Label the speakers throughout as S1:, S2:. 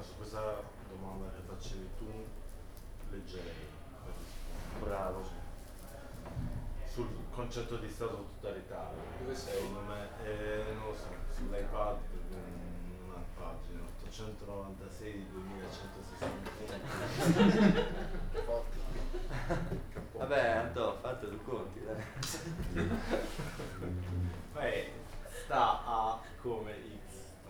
S1: su questa domanda che facevi tu leggerei per rispondere.
S2: Bravo.
S1: Sul concetto di stato totalitario.
S3: Dove sei?
S1: Secondo me, non lo so, sull'iPad una pagina 896 2161.
S2: Vabbè, Anto, fate due conti, dai.
S1: Sta a come X.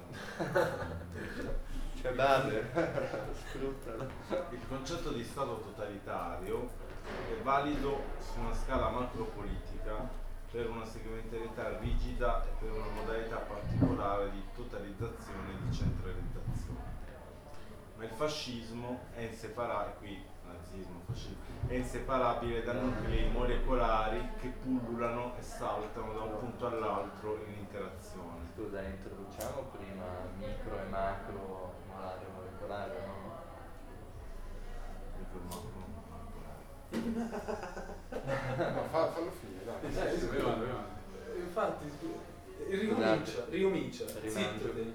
S2: Cioè, vabbè, sfruttalo.
S1: Il concetto di stato totalitario è valido su una scala macropolitica per una segmentarietà rigida e per una modalità particolare di totalizzazione e di centralizzazione. Ma il fascismo è inseparabile, qui nazismo, fascismo, è inseparabile da nuclei molecolari che pullulano e saltano da un punto all'altro in interazione.
S2: Scusa, introduciamo prima micro e macro molecolare, no?
S3: No, fallo finire, dai.
S4: Dove va? Infatti, ricomincia.
S2: Rimangio.
S4: Zitto te.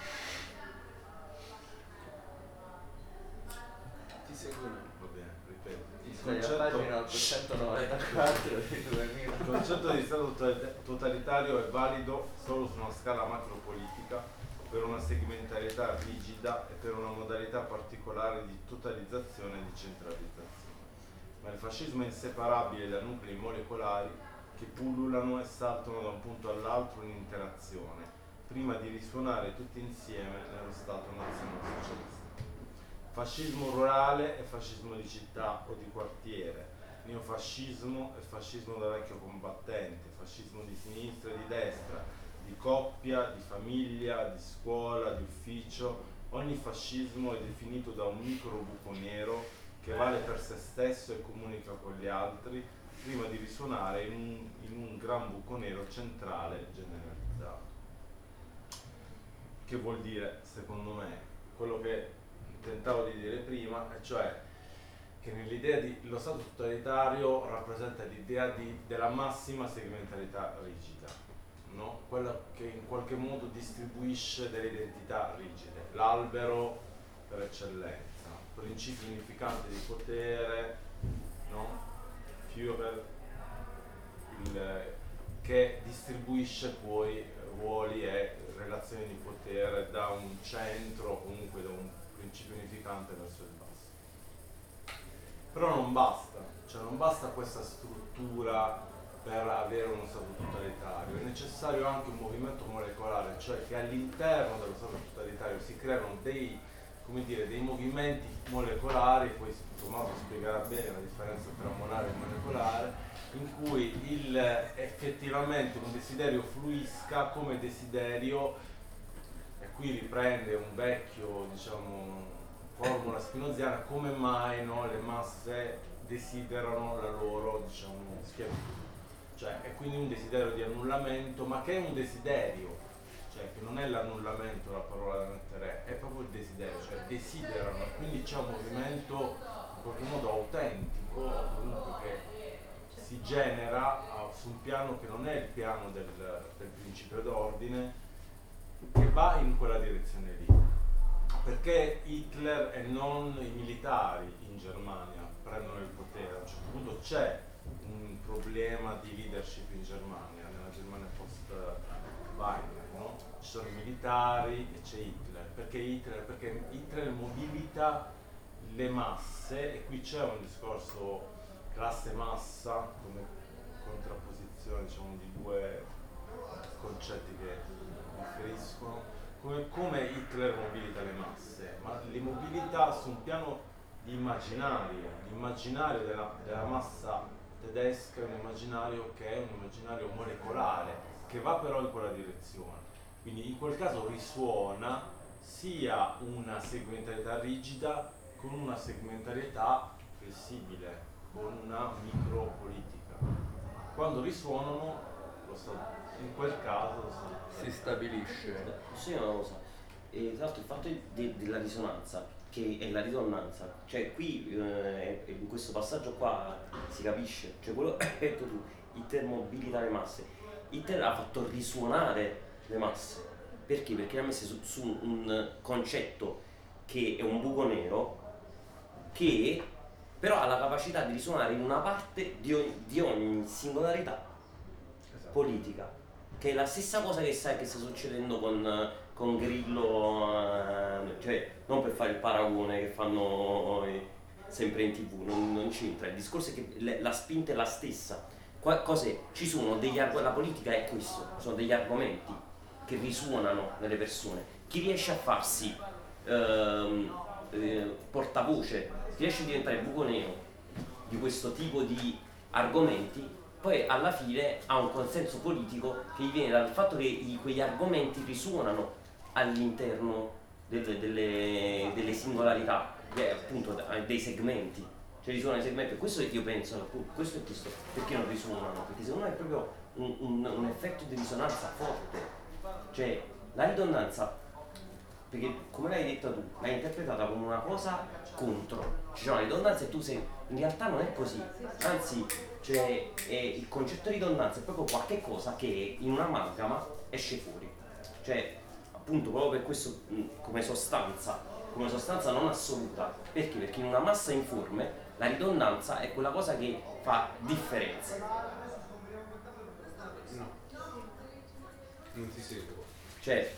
S4: Ti seguono.
S1: Va bene, ripeto.
S2: Sei a pagina 894 di 2000.
S1: Il concetto di stato totalitario è valido solo su una scala macropolitica per una segmentarietà rigida e per una modalità particolare di totalizzazione e di centralizzazione. Ma il fascismo è inseparabile da nuclei molecolari che pullulano e saltano da un punto all'altro in interazione, prima di risuonare tutti insieme nello Stato nazionalsocialista. Fascismo rurale è fascismo di città o di quartiere, neofascismo è fascismo da vecchio combattente, fascismo di sinistra e di destra, di coppia, di famiglia, di scuola, di ufficio. Ogni fascismo è definito da un micro buco nero che vale per se stesso e comunica con gli altri, prima di risuonare in un gran buco nero centrale generalizzato. Che vuol dire, secondo me, quello che tentavo di dire prima, e cioè che nell'idea di lo Stato totalitario rappresenta l'idea della massima segmentalità rigida, no? Quella che in qualche modo distribuisce delle identità rigide, l'albero per eccellenza, principi unificanti di potere, no? Führer, che distribuisce poi ruoli e relazioni di potere da un centro o comunque da un principio unificante verso il basso. Però non basta, cioè non basta questa struttura per avere uno Stato totalitario, è necessario anche un movimento molecolare, cioè che all'interno dello Stato totalitario si creano dei movimenti molecolari, poi Tommaso spiegherà bene la differenza tra monare e molecolare, in cui effettivamente un desiderio fluisca come desiderio, e qui riprende un vecchio, formula spinoziana, come mai le masse desiderano la loro, schiavitù. Cioè è quindi un desiderio di annullamento, ma che è un desiderio, cioè che non è l'annullamento la parola da mettere, è proprio il desiderio, cioè desiderano, quindi c'è un movimento in qualche modo autentico, comunque che si genera su un piano che non è il piano del principio d'ordine, che va in quella direzione lì. Perché Hitler e non i militari in Germania prendono il potere? A un certo punto c'è un problema di leadership in Germania, nella Germania post-Weimar, no? Ci sono i militari e c'è Hitler. Perché Hitler? Perché Hitler mobilita le masse, e qui c'è un discorso classe-massa come contrapposizione, di due concetti che differiscono. Come Hitler mobilita le masse, ma le mobilita su un piano di immaginario. L'immaginario della massa tedesca è un immaginario che è un immaginario molecolare, che va però in quella direzione. Quindi in quel caso risuona sia una segmentarietà rigida con una segmentarietà flessibile, con una micropolitica. Quando risuonano, in quel caso
S2: si stabilisce.
S5: Posso dire una cosa? Tra l'altro il fatto della risonanza, che è la risonanza, cioè qui in questo passaggio qua si capisce, cioè quello che hai detto tu, Hitler mobilita le masse, Hitler ha fatto risuonare le masse, perché? Perché ha messo su un concetto che è un buco nero che però ha la capacità di risuonare in una parte di ogni singolarità
S3: Esatto.
S5: politica, che è la stessa cosa che sai che sta succedendo con Grillo, cioè non per fare il paragone che fanno sempre in TV, non c'entra, il discorso è che la spinta è la stessa. Ci sono la politica è questo, sono degli argomenti che risuonano nelle persone. Chi riesce a farsi portavoce, chi riesce a diventare buco nero di questo tipo di argomenti, poi alla fine ha un consenso politico che gli viene dal fatto che quegli argomenti risuonano all'interno delle singolarità, appunto dei segmenti, cioè risuonano i segmenti. Questo io penso, appunto, questo è questo, perché non risuonano? Perché secondo me è proprio un effetto di risonanza forte, cioè la ridondanza, perché come l'hai detto tu, l'hai interpretata come una cosa contro, cioè una ridondanza e tu sei, in realtà non è così, anzi cioè, il concetto di ridondanza è proprio qualche cosa che in un'amalgama esce fuori, cioè appunto proprio per questo come sostanza non assoluta. Perché? Perché in una massa informe la ridondanza è quella cosa che fa differenza.
S3: No. Non ti seguo.
S5: Cioè,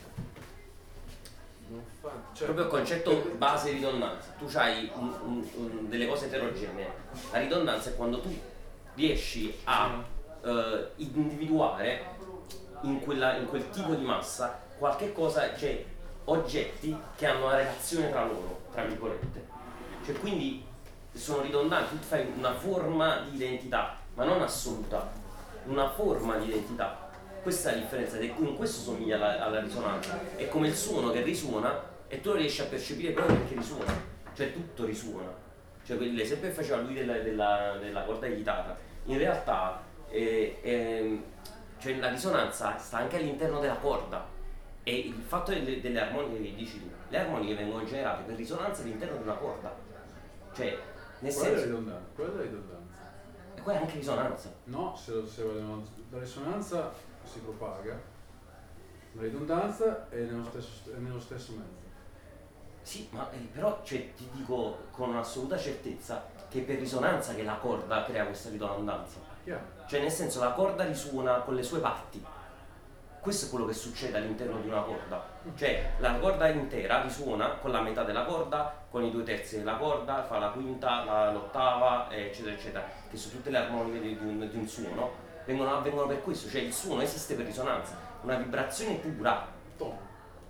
S4: Cioè,
S5: proprio il concetto base di ridondanza, tu hai delle cose eterogenee. La ridondanza è quando tu riesci a individuare in quel tipo di massa qualche cosa, cioè oggetti che hanno una relazione tra loro, tra virgolette. Cioè quindi sono ridondanti, tu fai una forma di identità, ma non assoluta, una forma di identità. Questa è la differenza, ed in questo somiglia alla risonanza. È come il suono che risuona e tu lo riesci a percepire proprio perché risuona, cioè tutto risuona. Cioè l'esempio che faceva lui della corda di chitarra, in realtà cioè la risonanza sta anche all'interno della corda, e il fatto delle armoniche che dici tu, le armoniche vengono generate per risonanza all'interno di una corda, cioè nel
S3: Qual è la
S5: senso,
S3: ridondanza? Qual è la ridondanza?
S5: e quella è anche risonanza.
S3: No, se la risonanza si propaga, la ridondanza è nello stesso mezzo.
S5: Sì, ma però cioè, ti dico con un'assoluta certezza che è per risonanza che la corda crea questa ridondanza.
S3: Chiaro?
S5: Cioè nel senso la corda risuona con le sue parti. Questo è quello che succede all'interno di una corda. Cioè la corda intera risuona con la metà della corda, con i 2/3 della corda, fa la quinta, l'ottava, eccetera, eccetera, che sono tutte le armoniche di un suono. Avvengono per questo, cioè il suono esiste per risonanza, una vibrazione pura.
S3: Tono.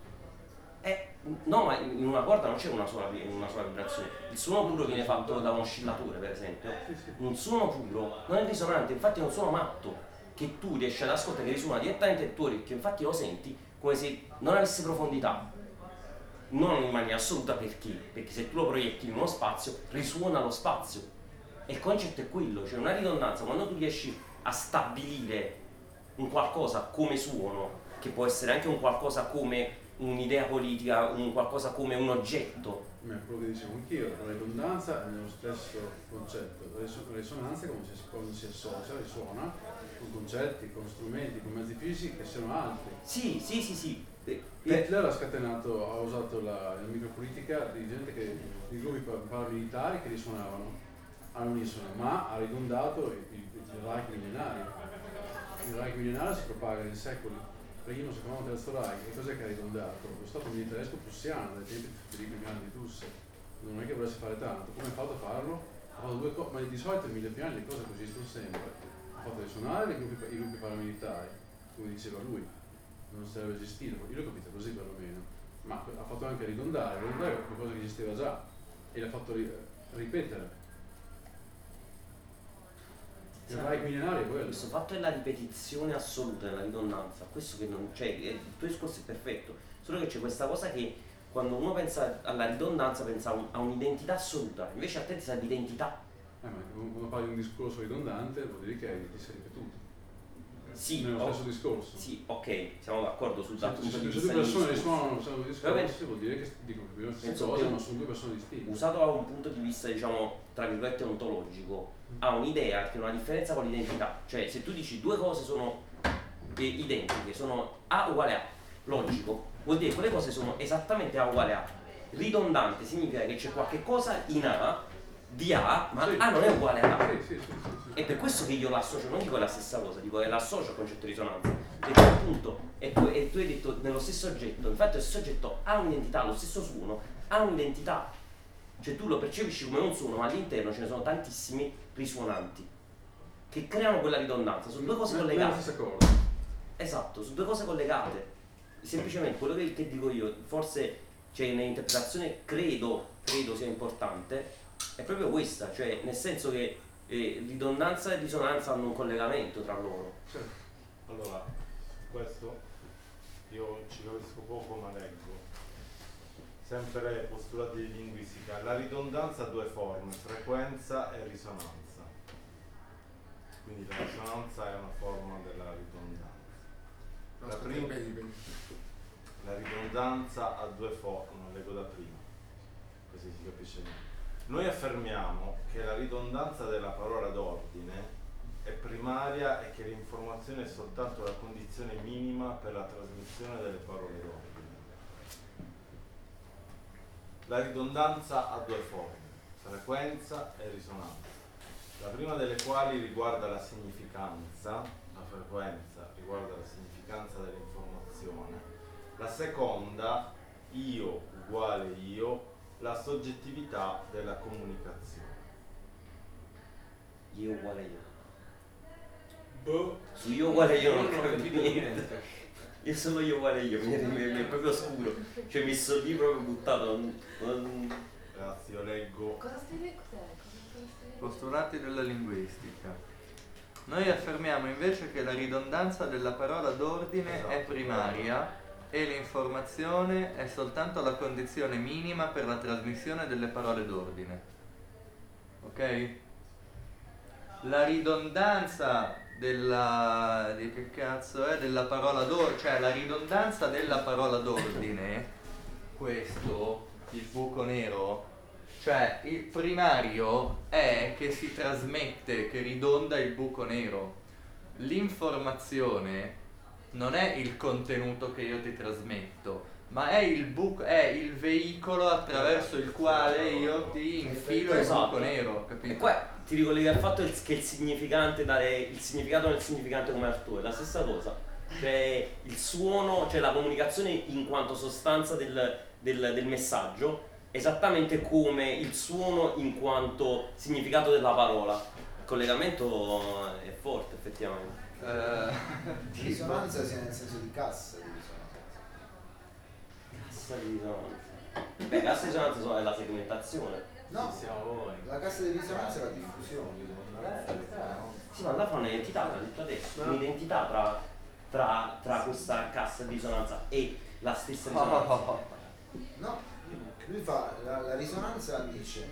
S5: No, ma in una corda non c'è una sola vibrazione. Il suono puro viene fatto da un oscillatore, per esempio. Un suono puro non è risonante, infatti è un suono matto che tu riesci ad ascoltare, che risuona direttamente nel tuo orecchio, infatti lo senti come se non avesse profondità. Non in maniera assoluta, perché se tu lo proietti in uno spazio, risuona lo spazio. E il concetto è quello, cioè una ridondanza, quando tu riesci a stabilire un qualcosa come suono, che può essere anche un qualcosa come un'idea politica, un qualcosa come un oggetto.
S3: Quello che dicevo anch'io, la ridondanza è nello stesso concetto. La risonanza è come quando si associa, risuona con concetti, con strumenti, con mezzi fisici che siano altri.
S5: Sì.
S3: Hitler ha usato la micropolitica di gente di gruppi paramilitari che risuonavano all'unisono, ma ha ridondato il Reich millenario. Il Reich millenario si propaga in secoli. Primo, secondo, terzo Reich, che cos'è che ha ridondato? Lo Stato militaresco prussiano, dai tempi dei primi anni di Russia. Non è che volesse fare tanto. Come ha fatto a farlo? Ha fatto due cose, ma di solito in 1000 più anni le cose così sono sempre. Ha fatto risuonare i gruppi paramilitari, come diceva lui, non sarebbe esistito, io l'ho capito così perlomeno. Ma ha fatto anche ridondare qualcosa che esisteva già e l'ha fatto ripetere. Il Reich millenario è quello.
S5: Questo fatto è la ripetizione assoluta della ridondanza, questo che non c'è, il tuo discorso è perfetto, solo che c'è questa cosa che quando uno pensa alla ridondanza pensa a un'identità assoluta, invece a te ti sa di identità.
S3: Ma quando parli di un discorso ridondante vuol dire che ti sei ripetuto.
S5: Sì,
S3: nello stesso discorso.
S5: Sì, ok, siamo d'accordo sul punto di
S3: Se
S5: vista
S3: due persone
S5: del
S3: risuonano due discorsi vuol dire che dicono più la stessa cosa, ma sono due persone distinte.
S5: usato da un punto di vista, diciamo, tra virgolette ontologico, ha un'idea che è una differenza con l'identità. Cioè, se tu dici due cose sono identiche, sono A uguale A, logico, vuol dire che quelle cose sono esattamente A uguale A. Ridondante significa che c'è qualche cosa in A, di A, ma
S3: Sì.
S5: A non è uguale a A.
S3: Sì.
S5: È per questo che io l'associo, non dico la stessa cosa, dico che l'associo al concetto di risonanza. Perché appunto, e tu hai detto nello stesso oggetto, infatti lo stesso oggetto ha un'identità, lo stesso suono ha un'identità. Cioè tu lo percepisci come un suono, ma all'interno ce ne sono tantissimi risuonanti che creano quella ridondanza, sono due cose
S3: Nella
S5: collegate.
S3: stessa cosa.
S5: Esatto, su due cose collegate. Semplicemente quello che dico io, forse nell'interpretazione credo sia importante, è proprio questa, cioè nel senso che ridondanza e risonanza hanno un collegamento tra loro.
S1: Allora, questo io ci capisco poco ma leggo. Sempre postulati di linguistica. La ridondanza ha due forme, frequenza e risonanza. Quindi la risonanza è una forma della ridondanza. La ridondanza ha due forme, leggo da prima, così si capisce meglio. Noi affermiamo che la ridondanza della parola d'ordine è primaria e che l'informazione è soltanto la condizione minima per la trasmissione delle parole d'ordine. La ridondanza ha due forme, frequenza e risonanza, la prima delle quali riguarda la significanza, la frequenza riguarda la significanza dell'informazione, la seconda, io uguale io, la soggettività della comunicazione.
S5: Io uguale io.
S4: Boh.
S5: Su io uguale io non
S4: ho
S5: capisco
S4: capito
S5: niente. Io sono io uguale io, mi è proprio scuro. Cioè mi sono lì proprio buttato.
S1: Ragazzi, io leggo.
S6: Cosa stai leggendo? Cos'è?
S2: Postulati della linguistica. Noi affermiamo invece che la ridondanza della parola d'ordine è primaria e l'informazione è soltanto la condizione minima per la trasmissione delle parole d'ordine. Ok? La ridondanza della parola d'ordine, cioè la ridondanza della parola d'ordine, questo, il buco nero, cioè il primario è che si trasmette, che ridonda il buco nero. L'informazione non è il contenuto che io ti trasmetto, ma è il veicolo attraverso il quale io ti infilo il buco nero, capito?
S5: E qua ti ricollega al fatto che il significante, dare il significato nel significante come arturo, è la stessa cosa. Cioè il suono, cioè la comunicazione in quanto sostanza del messaggio, esattamente come il suono in quanto significato della parola. Il collegamento è forte effettivamente.
S7: Risonanza sia nel senso di cassa di risonanza.
S5: Cassa di risonanza. Beh, cassa di risonanza è la segmentazione.
S7: No,
S1: Siamo voi.
S7: la cassa di risonanza è la diffusione.
S5: Sì, ma là fa un'identità, l'ha detto adesso, un'identità tra questa cassa di risonanza e la stessa risonanza.
S7: No, lui fa la risonanza dice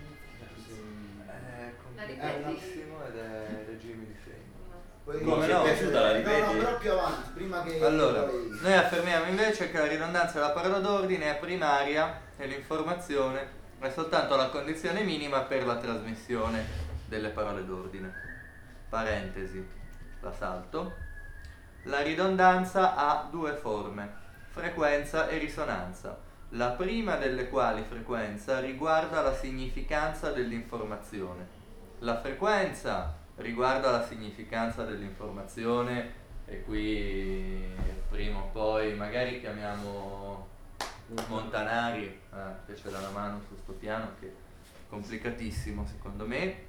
S2: È
S6: La
S2: complicatissimo ed è regime di segno.
S7: poi
S5: Come
S7: dice-
S5: no? Piaciuta, la ripeti?
S7: No, però più avanti, prima che
S2: Allora,
S7: poi-
S2: noi affermiamo invece che la ridondanza della parola d'ordine è primaria e l'informazione è soltanto la condizione minima per la trasmissione delle parole d'ordine. Parentesi, la salto. La ridondanza ha due forme, frequenza e risonanza. La prima delle quali, frequenza, riguarda la significanza dell'informazione. La frequenza riguarda la significanza dell'informazione e qui prima o poi magari chiamiamo Montanari che ce l'ha una mano su sto piano che è complicatissimo secondo me.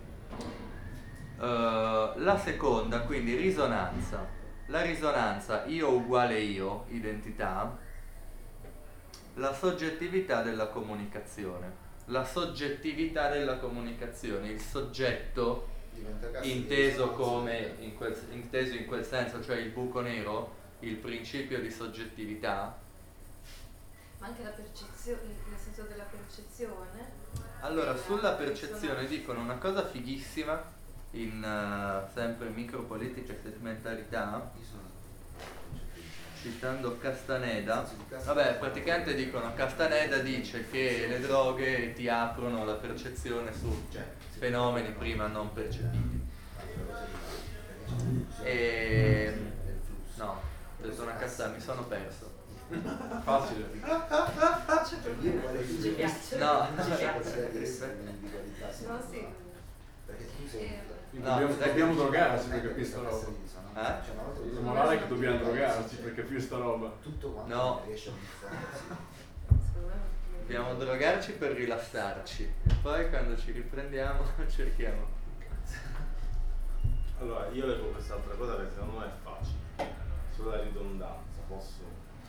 S2: La seconda, quindi risonanza. La risonanza io uguale io, identità, la soggettività della comunicazione. La soggettività della comunicazione, il soggetto
S7: diventa cassa di
S2: inteso
S7: risonanza.
S2: come inteso in quel senso, cioè il buco nero, il principio di soggettività.
S6: Ma anche la percezione, nel senso della percezione.
S2: Allora,
S6: della
S2: sulla percezione
S6: risonanza.
S2: dicono una cosa fighissima in sempre micropolitica e segmentalità,
S7: Io sono-
S2: citando Castaneda.
S7: nel senso di cassa-
S2: Vabbè, praticamente dicono, Castaneda dice che le droghe ti aprono la percezione su
S7: Cioè,
S2: fenomeni prima non percepiti.
S7: altra cosa di-
S2: E no, ho detto una cazzata, mi sono perso.
S3: Facile.
S7: Per dire qual è
S6: Ci piace.
S2: No.
S6: Ci piace.
S7: l'individualità.
S6: No, sì.
S7: Perché tu sei...
S3: Quindi
S2: No,
S3: dobbiamo drogarci per capire sta roba.
S2: Eh?
S7: Cioè, una volta
S3: La morale è che dobbiamo drogarci per capire sta roba.
S7: tutto quanto
S2: No.
S7: riesce a diffondersi.
S6: Secondo me
S2: Dobbiamo drogarci per rilassarci e poi quando ci riprendiamo cerchiamo.
S1: Allora, io leggo quest'altra cosa che secondo me è facile, sulla ridondanza, posso?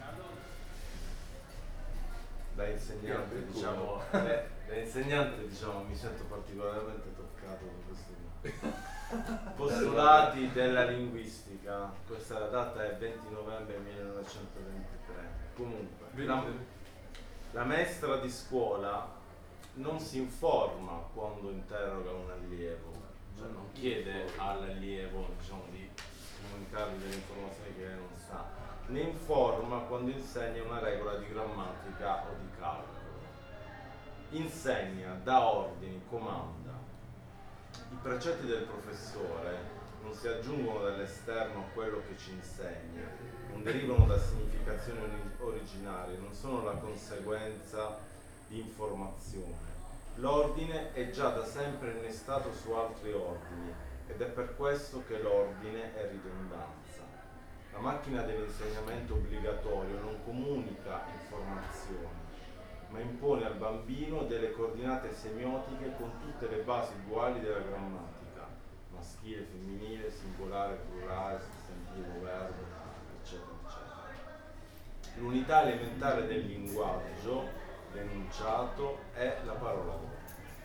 S1: Da insegnante, diciamo, mi sento particolarmente toccato da questo postulati della linguistica. Questa data è 20 novembre 1923. Comunque, la maestra di scuola non si informa quando interroga un allievo, cioè non chiede all'allievo, diciamo, di comunicargli delle informazioni che lei non sa, ne informa quando insegna una regola di grammatica o di calcolo. Insegna, dà ordini, comanda. I precetti del professore non si aggiungono dall'esterno a quello che ci insegna, non derivano da significazioni originarie, non sono la conseguenza di informazione. L'ordine è già da sempre innestato su altri ordini ed è per questo che l'ordine è ridondanza. La macchina dell'insegnamento obbligatorio non comunica informazioni, ma impone al bambino delle coordinate semiotiche con tutte le basi uguali della grammatica, maschile, femminile, singolare, plurale, sostantivo, verbo, eccetera, eccetera. L'unità elementare del linguaggio, l'enunciato, è la parola d'ordine.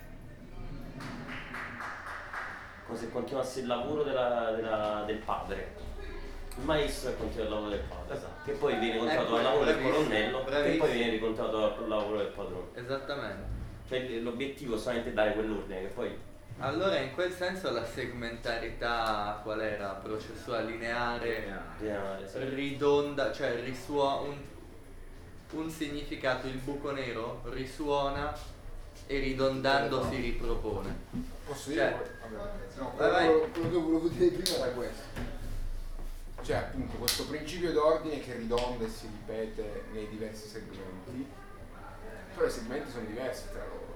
S5: Come se continuasse il lavoro del padre. Il maestro è continua il lavoro del padre,
S2: Esatto.
S5: che poi viene contato
S2: Ecco,
S5: al lavoro del
S2: bravissimo,
S5: colonnello, che
S2: bravissimo.
S5: poi viene ricontato al lavoro del padrone.
S2: Esattamente.
S5: Cioè l'obiettivo è solamente dare quell'ordine che poi
S2: Allora in quel senso la segmentarità qual era? Processuale lineare, ridonda, cioè un significato, il buco nero risuona e ridondando si ripropone.
S8: Posso
S2: Cioè,
S8: dire? Vabbè. No,
S2: vai.
S8: quello che volevo dire prima era questo. Cioè appunto questo principio d'ordine che ridonda e si ripete nei diversi segmenti, però i segmenti sono diversi tra loro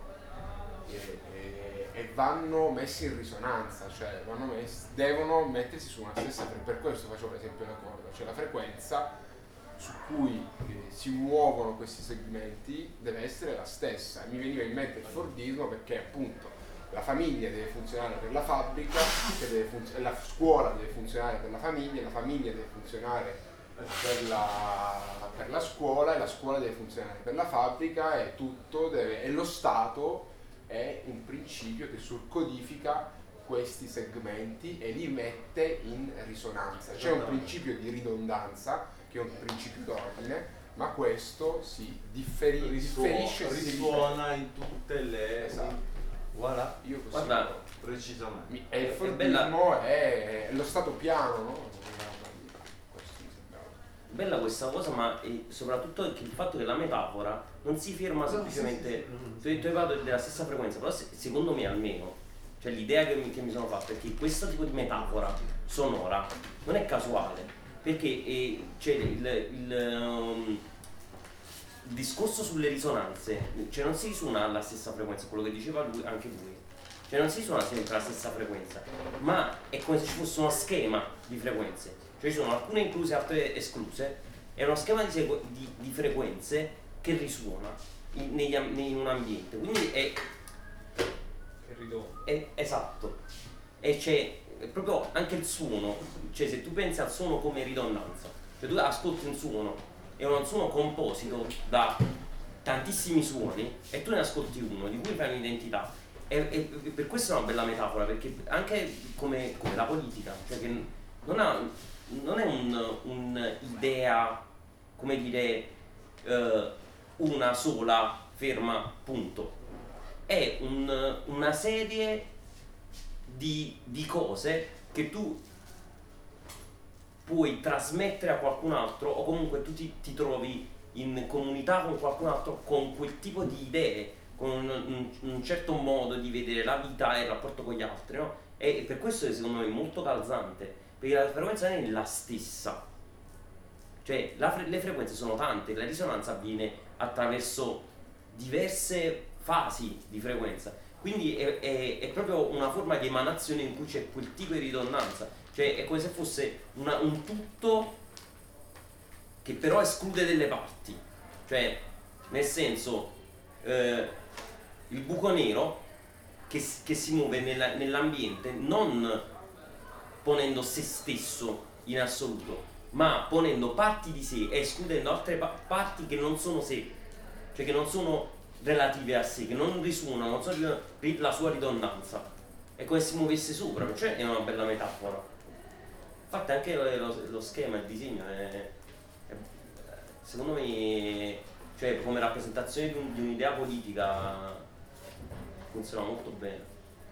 S8: e vanno messi in risonanza, cioè devono mettersi su una stessa frequenza. Per questo facevo l'esempio della corda, cioè la frequenza su cui si muovono questi segmenti deve essere la stessa. E mi veniva in mente il fordismo perché appunto la famiglia deve funzionare per la fabbrica, la scuola deve funzionare per la famiglia deve funzionare per la scuola e la scuola deve funzionare per la fabbrica e e lo Stato è un principio che surcodifica questi segmenti e li mette in risonanza. C'è un principio di ridondanza che è un principio d'ordine, ma questo si differisce,
S1: risuona in tutte le...
S8: Esatto.
S2: Voilà.
S8: Io così
S5: guarda,
S1: precisamente.
S8: e il fordismo è lo stato piano, no? Questo mi sembrava.
S5: bella questa cosa, ma soprattutto che il fatto che la metafora non si ferma semplicemente. Tu hai parlato della stessa frequenza, però secondo me almeno, cioè l'idea che mi sono fatta è che questo tipo di metafora sonora non è casuale, perché c'è il discorso sulle risonanze, cioè non si risuona alla stessa frequenza, quello che diceva lui, anche lui, cioè non si risuona sempre alla stessa frequenza, ma è come se ci fosse uno schema di frequenze, cioè ci sono alcune incluse, altre escluse, è uno schema di frequenze che risuona in un ambiente, quindi è esatto, e c'è proprio anche il suono, cioè se tu pensi al suono come ridondanza, cioè tu ascolti un suono, è un suono composito da tantissimi suoni e tu ne ascolti uno di cui fai un'identità, e per questo è una bella metafora, perché anche come la politica, cioè che non è un'idea, come dire, una sola ferma punto, è una serie di cose che tu puoi trasmettere a qualcun altro, o comunque tu ti trovi in comunità con qualcun altro con quel tipo di idee, con un certo modo di vedere la vita e il rapporto con gli altri, no? E per questo secondo me è molto calzante, perché la frequenza non è la stessa, Cioè le frequenze sono tante, la risonanza avviene attraverso diverse fasi di frequenza, quindi è proprio una forma di emanazione in cui c'è quel tipo di ridondanza, cioè è come se fosse un tutto che però esclude delle parti, cioè nel senso il buco nero che si muove nell'ambiente non ponendo se stesso in assoluto, ma ponendo parti di sé e escludendo altre parti che non sono sé, cioè che non sono relative a sé, che non risuonano, non sono per la sua ridondanza. È come se si muovesse sopra, cioè è una bella metafora. Infatti anche lo schema, il disegno secondo me, cioè come rappresentazione di un'idea politica funziona molto bene.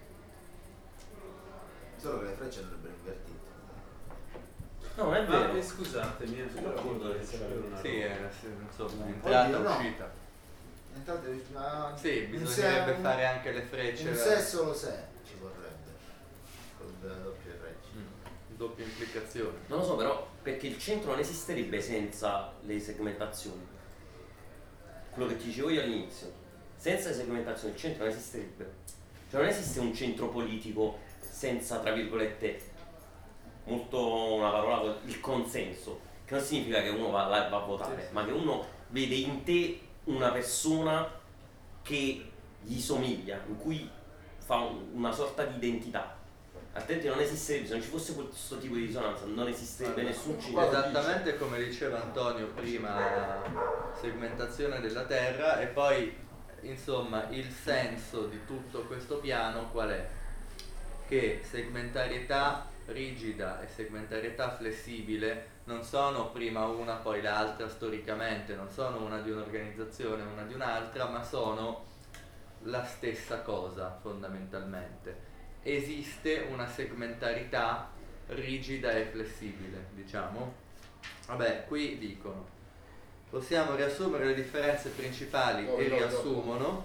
S7: Solo che le frecce andrebbero invertite.
S5: No, non è vero.
S4: Ma scusatemi,
S5: Sono d'accordo che
S2: Sì, insomma, entrata
S7: Oddio, no.
S2: uscita.
S7: Intanto, ma
S2: Sì,
S7: un
S2: bisognerebbe
S7: se-
S2: fare anche le frecce.
S7: un se solo se ci vorrebbe con la doppia freccia.
S2: Doppia implicazione.
S5: Non lo so però, perché il centro non esisterebbe senza le segmentazioni. Quello che ti dicevo io all'inizio. Senza le segmentazioni il centro non esisterebbe. Cioè non esiste un centro politico senza, tra virgolette, molto una parola, il consenso. Che non significa che uno va a votare, ma che uno vede in te una persona che gli somiglia, in cui fa una sorta di identità. Altrimenti non esisterebbe, se non ci fosse questo tipo di risonanza non esisterebbe nessun centro.
S2: Esattamente come diceva Antonio prima, la segmentazione della Terra, e poi insomma il senso di tutto questo piano qual è? Che segmentarietà rigida e segmentarietà flessibile non sono prima una poi l'altra storicamente, non sono una di un'organizzazione una di un'altra, ma sono la stessa cosa fondamentalmente. Esiste una segmentarità rigida e flessibile, diciamo. Vabbè, qui dicono, possiamo riassumere le differenze principali e riassumono.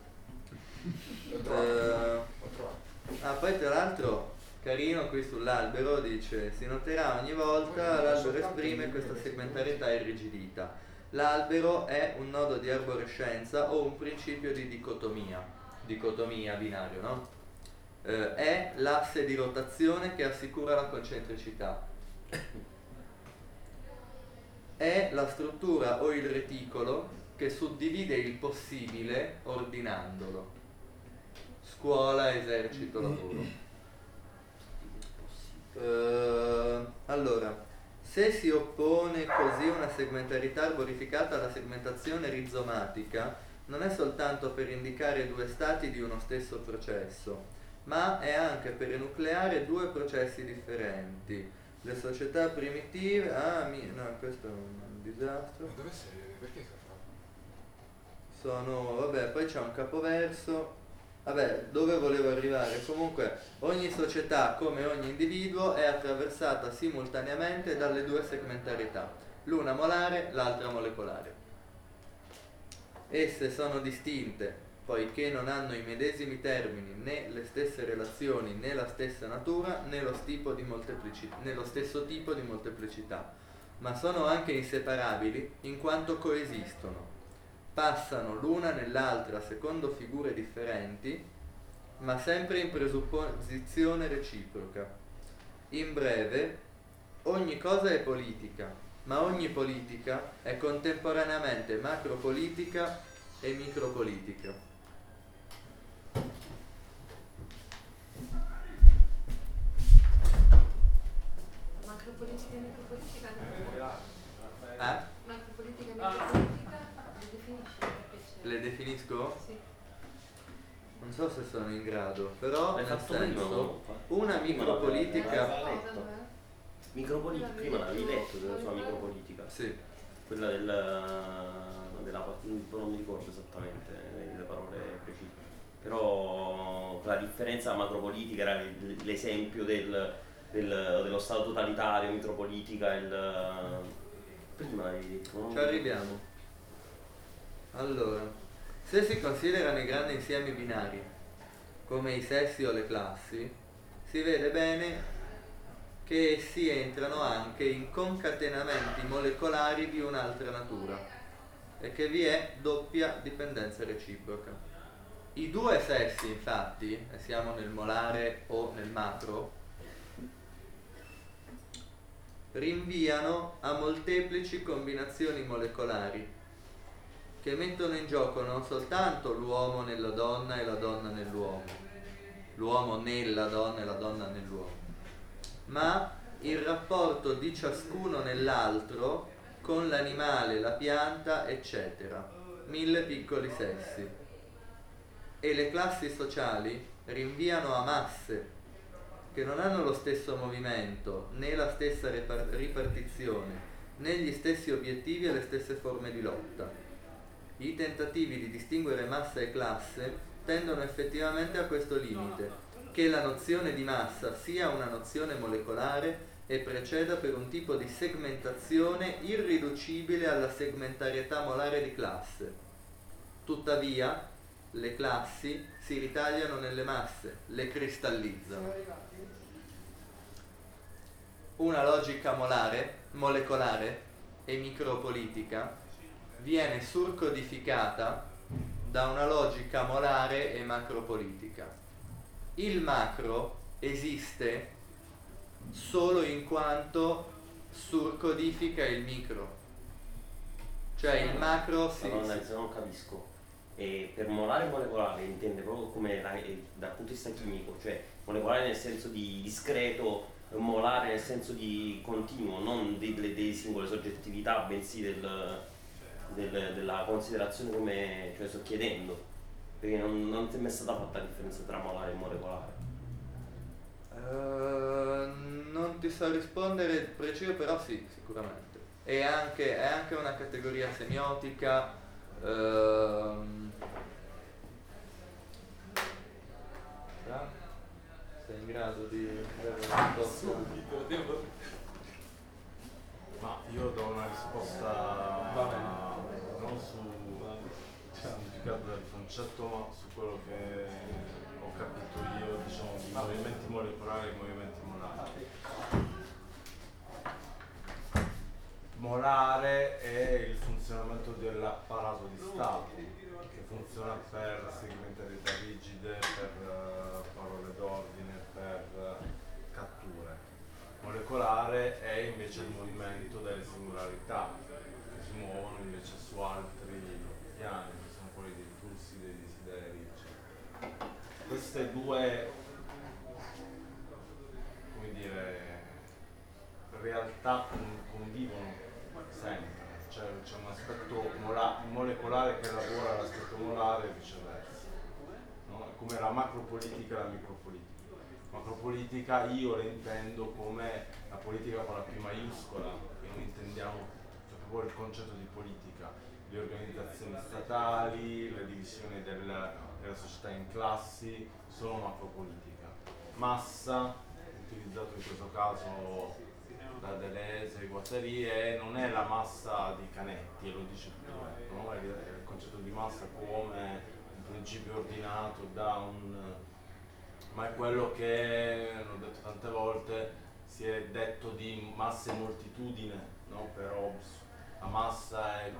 S2: Poi tra l'altro carino qui sull'albero dice: si noterà ogni volta l'albero esprime questa segmentarietà irrigidita. L'albero è un nodo di arborescenza o un principio di dicotomia binario, no? È l'asse di rotazione che assicura la concentricità. È la struttura o il reticolo che suddivide il possibile ordinandolo. Scuola, esercito, lavoro. Allora, se si oppone così una segmentarità arborificata alla segmentazione rizomatica, non è soltanto per indicare due stati di uno stesso processo, ma è anche per enucleare due processi differenti. Le società primitive... no, questo è un disastro.
S8: Ma dove sei? Perché sei
S2: Sono... vabbè, poi c'è un capoverso. Vabbè, dove volevo arrivare? Comunque, ogni società, come ogni individuo, è attraversata simultaneamente dalle due segmentarietà, l'una molare, l'altra molecolare. Esse sono distinte poiché non hanno i medesimi termini, né le stesse relazioni, né la stessa natura, né lo stesso tipo di molteplicità, ma sono anche inseparabili in quanto coesistono. Passano l'una nell'altra secondo figure differenti, ma sempre in presupposizione reciproca. In breve, ogni cosa è politica, ma ogni politica è contemporaneamente macropolitica e micropolitica.
S6: Macropolitica e micropolitica? Macropolitica e micropolitica? Le definisci? Perché c'è?
S2: Le definisco?
S6: Sì.
S2: Non so se sono in grado, però
S5: L'hai
S2: nel
S5: fatto prima,
S2: senso,
S5: no?
S2: una micropolitica...
S5: L'hai letto. Micropolitica, prima l'avevi letto della sua micropolitica.
S2: Sì.
S5: Quella non mi ricordo esattamente le parole precise. Però la differenza macropolitica era l'esempio dello stato totalitario, micropolitica, prima l'avevi detto, no?
S2: Ci arriviamo. Allora, se si considerano i grandi insiemi binari come i sessi o le classi, si vede bene che essi entrano anche in concatenamenti molecolari di un'altra natura e che vi è doppia dipendenza reciproca. I due sessi, infatti, e siamo nel molare o nel macro, rinviano a molteplici combinazioni molecolari che mettono in gioco non soltanto l'uomo nella donna e la donna nell'uomo, l'uomo nella donna e la donna nell'uomo, ma il rapporto di ciascuno nell'altro con l'animale, la pianta, eccetera. 1000 piccoli sessi. E le classi sociali rinviano a masse che non hanno lo stesso movimento, né la stessa ripartizione, né gli stessi obiettivi e le stesse forme di lotta. I tentativi di distinguere massa e classe tendono effettivamente a questo limite, che la nozione di massa sia una nozione molecolare e preceda per un tipo di segmentazione irriducibile alla segmentarietà molare di classe. Tuttavia, le classi si ritagliano nelle masse, le cristallizzano. Una logica molecolare e micropolitica viene surcodificata da una logica molare e macropolitica. Il macro esiste solo in quanto surcodifica il micro, cioè il macro
S5: se non capisco. E per molare e molecolare intende proprio come dal punto di vista chimico, cioè molecolare nel senso di discreto, molare nel senso di continuo, non delle singole soggettività, bensì della considerazione, come cioè sto chiedendo, perché non ti è mai stata fatta la differenza tra molare e molecolare.
S2: Non ti so rispondere preciso, però sì, sicuramente. È anche una categoria semiotica. Sei in grado di dare una risposta?
S1: Ma io do una risposta non sul significato del concetto, ma su quello che ho capito io, diciamo, di movimenti molecolari e movimenti molari. Molare è il funzionamento dell'apparato di stato, che funziona per segmentarietà rigide, per parole d'ordine, per catture. Molecolare è invece il movimento delle singolarità, che si muovono invece su altri piani, che sono quelli dei flussi, dei desideri, eccetera. Queste due, come dire, realtà convivono sempre, cioè c'è un aspetto molecolare che lavora l'aspetto molare e viceversa, no? È come la macropolitica e la micropolitica. Macropolitica io la intendo come la politica con la P maiuscola, che non intendiamo, cioè proprio il concetto di politica, le organizzazioni statali, la divisione della società in classi, sono macropolitica. Massa, utilizzato in questo caso da Deleuze e Guattari, non è la massa di Canetti, e lo dice tutto, no? È il concetto di massa come un principio ordinato da ma è quello che, l'ho detto tante volte, si è detto di massa e moltitudine, no? Per Hobbes. La massa è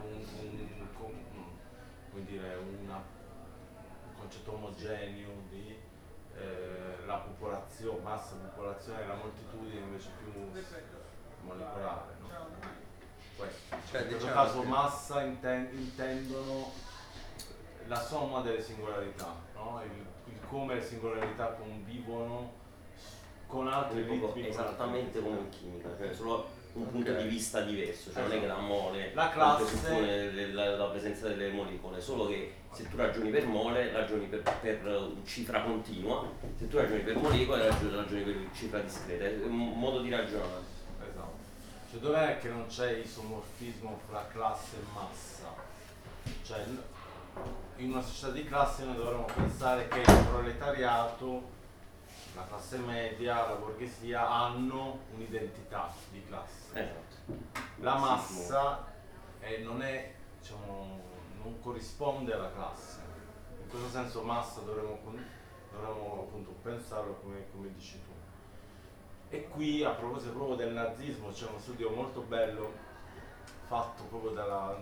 S1: un concetto omogeneo di la popolazione, massa, popolazione, e la moltitudine invece più molecolare, no? Questo.
S2: Cioè,
S1: in questo
S2: diciamo
S1: caso
S2: che
S1: massa intendono la somma delle singolarità, no? Il come le singolarità convivono con altri ritmi.
S5: Esattamente come in chimica, cioè solo un punto di vista diverso, cioè non è che la mole
S1: la classe
S5: presuppone la presenza delle molecole, solo che se tu ragioni per mole ragioni per cifra continua, se tu ragioni per molecole ragioni per cifra discreta, è un modo di ragionare.
S1: Esatto. Cioè dov'è che non c'è isomorfismo fra classe e massa? Cioè in una società di classe noi dovremmo pensare che il proletariato, la classe media, la borghesia hanno un'identità di classe.
S5: Esatto.
S1: La massa non è, diciamo, non corrisponde alla classe. In questo senso massa dovremmo appunto pensarlo come dici tu. E qui, a proposito proprio del nazismo, c'è uno studio molto bello fatto proprio dalla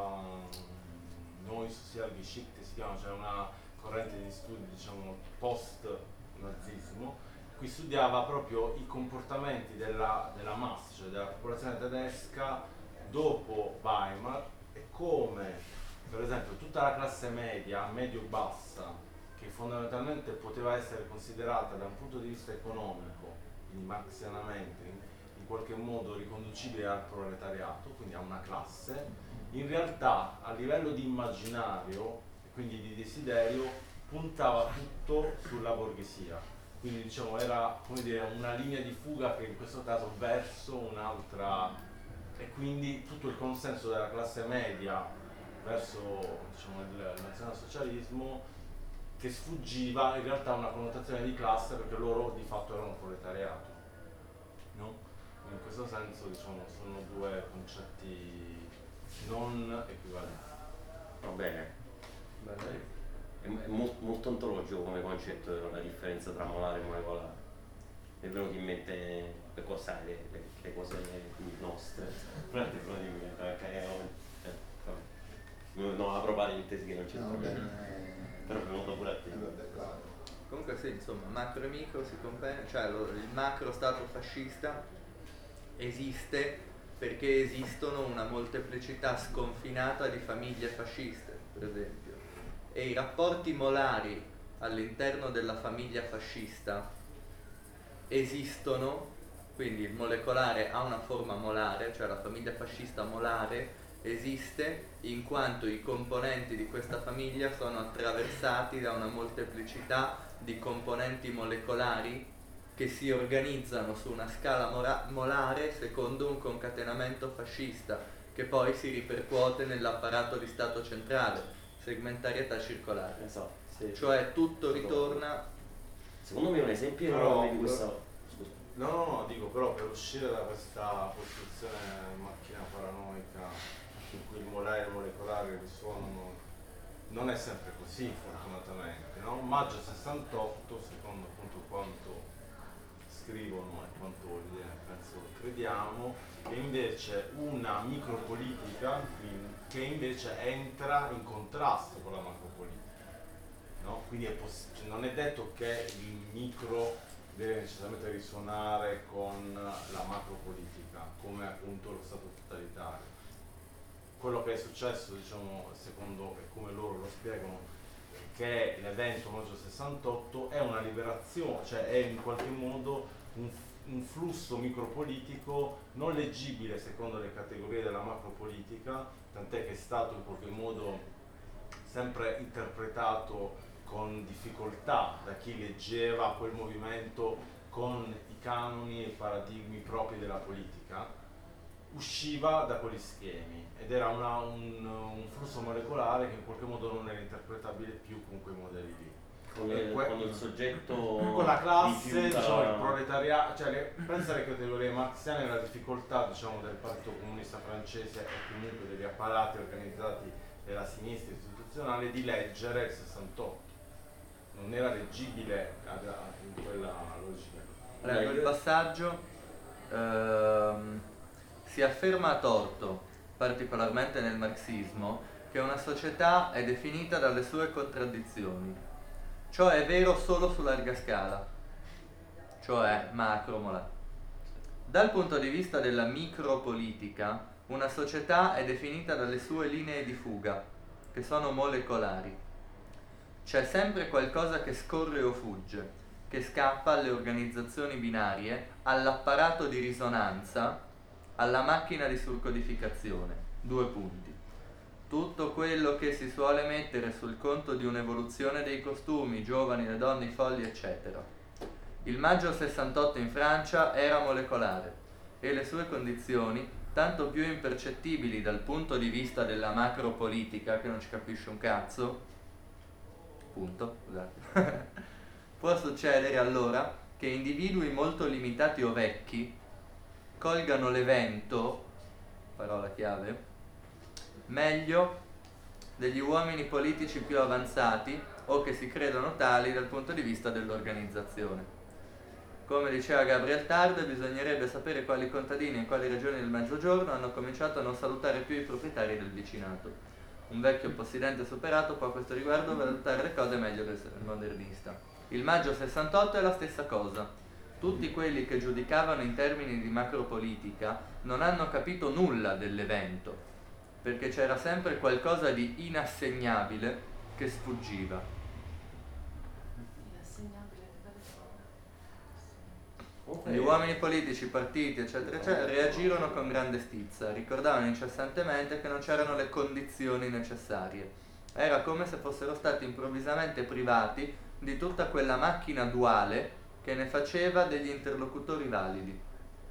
S1: Neue Sozialgeschichte, si chiama, c'è una corrente di studi, diciamo, post-nazismo. Qui studiava proprio i comportamenti della massa, cioè della popolazione tedesca dopo Weimar, e come, per esempio, tutta la classe media, medio-bassa, che fondamentalmente poteva essere considerata da un punto di vista economico, quindi marxianamente, in qualche modo riconducibile al proletariato, quindi a una classe, in realtà a livello di immaginario, quindi di desiderio, puntava tutto sulla borghesia. Quindi diciamo era, come dire, una linea di fuga che in questo caso verso un'altra, e quindi tutto il consenso della classe media verso, diciamo, il nazionalsocialismo, che sfuggiva in realtà a una connotazione di classe, perché loro di fatto erano proletariato, no? In questo senso, diciamo, sono due concetti non equivalenti.
S5: Va bene. È molto ontologico come concetto, la differenza tra molare e molecolare. Mi è venuto in mente per cosa le cose nostre. Però ti è venuto in mente perché no, apro parentesi che non c'è problema. Però è venuto pure a te.
S2: Comunque sì, insomma, macro e micro si comprende, cioè il macro stato fascista esiste perché esistono una molteplicità sconfinata di famiglie fasciste, per esempio, e i rapporti molari all'interno della famiglia fascista esistono, quindi il molecolare ha una forma molare, cioè la famiglia fascista molare esiste in quanto i componenti di questa famiglia sono attraversati da una molteplicità di componenti molecolari che si organizzano su una scala molare secondo un concatenamento fascista che poi si ripercuote nell'apparato di Stato centrale, segmentarietà circolare.
S5: Esatto, sì.
S2: Cioè tutto ritorna.
S5: Secondo me è un esempio
S1: Però-
S5: enorme di questa. Scusa.
S1: No, dico però per uscire da questa costruzione macchina paranoica in cui il molare e il molecolare risuonano, non è sempre così fortunatamente, no? Maggio 68, secondo appunto quanto scrivono e quanto penso crediamo, è invece una micropolitica che invece entra in contrasto con la macropolitica, no? Quindi non è detto che il micro deve necessariamente risuonare con la macropolitica, come appunto lo Stato totalitario. Quello che è successo, diciamo, secondo e come loro lo spiegano, che è l'evento maggio 68, è una liberazione, cioè è in qualche modo un flusso micropolitico non leggibile secondo le categorie della macropolitica, tant'è che è stato in qualche modo sempre interpretato con difficoltà da chi leggeva quel movimento con i canoni e i paradigmi propri della politica, usciva da quegli schemi ed era un flusso molecolare che in qualche modo non era interpretabile più con quei modelli lì.
S5: Con il soggetto
S1: Con la classe,
S5: rifiuta-
S1: diciamo, il proletariato, cioè pensa alle categorie marxiane, la difficoltà, diciamo, del Partito Comunista francese e comunque degli apparati organizzati della sinistra istituzionale di leggere il 68. Non era leggibile in quella logica.
S2: Allora, il passaggio si afferma a torto, particolarmente nel marxismo, che una società è definita dalle sue contraddizioni. Ciò è vero solo su larga scala, cioè macro-molare. Dal punto di vista della micropolitica, una società è definita dalle sue linee di fuga, che sono molecolari. C'è sempre qualcosa che scorre o fugge, che scappa alle organizzazioni binarie, all'apparato di risonanza, alla macchina di surcodificazione. 2 punti. Tutto quello che si suole mettere sul conto di un'evoluzione dei costumi, giovani, le donne, i folli, eccetera. Il maggio 68 in Francia era molecolare e le sue condizioni, tanto più impercettibili dal punto di vista della macropolitica, che non ci capisce un cazzo, punto, scusate. Può succedere allora che individui molto limitati o vecchi colgano l'evento, parola chiave, meglio degli uomini politici più avanzati o che si credono tali dal punto di vista dell'organizzazione. Come diceva Gabriel Tarde, bisognerebbe sapere quali contadini e quali regioni del Mezzogiorno hanno cominciato a non salutare più i proprietari del vicinato. Un vecchio possidente superato può a questo riguardo valutare le cose meglio del modernista. Il maggio 68 è la stessa cosa. Tutti quelli che giudicavano in termini di macropolitica non hanno capito nulla dell'evento, perché c'era sempre qualcosa di inassegnabile che sfuggiva.
S6: Inassegnabile, che belle parole.
S2: Gli uomini politici, partiti, eccetera, eccetera, reagirono con grande stizza, ricordavano incessantemente che non c'erano le condizioni necessarie. Era come se fossero stati improvvisamente privati di tutta quella macchina duale che ne faceva degli interlocutori validi.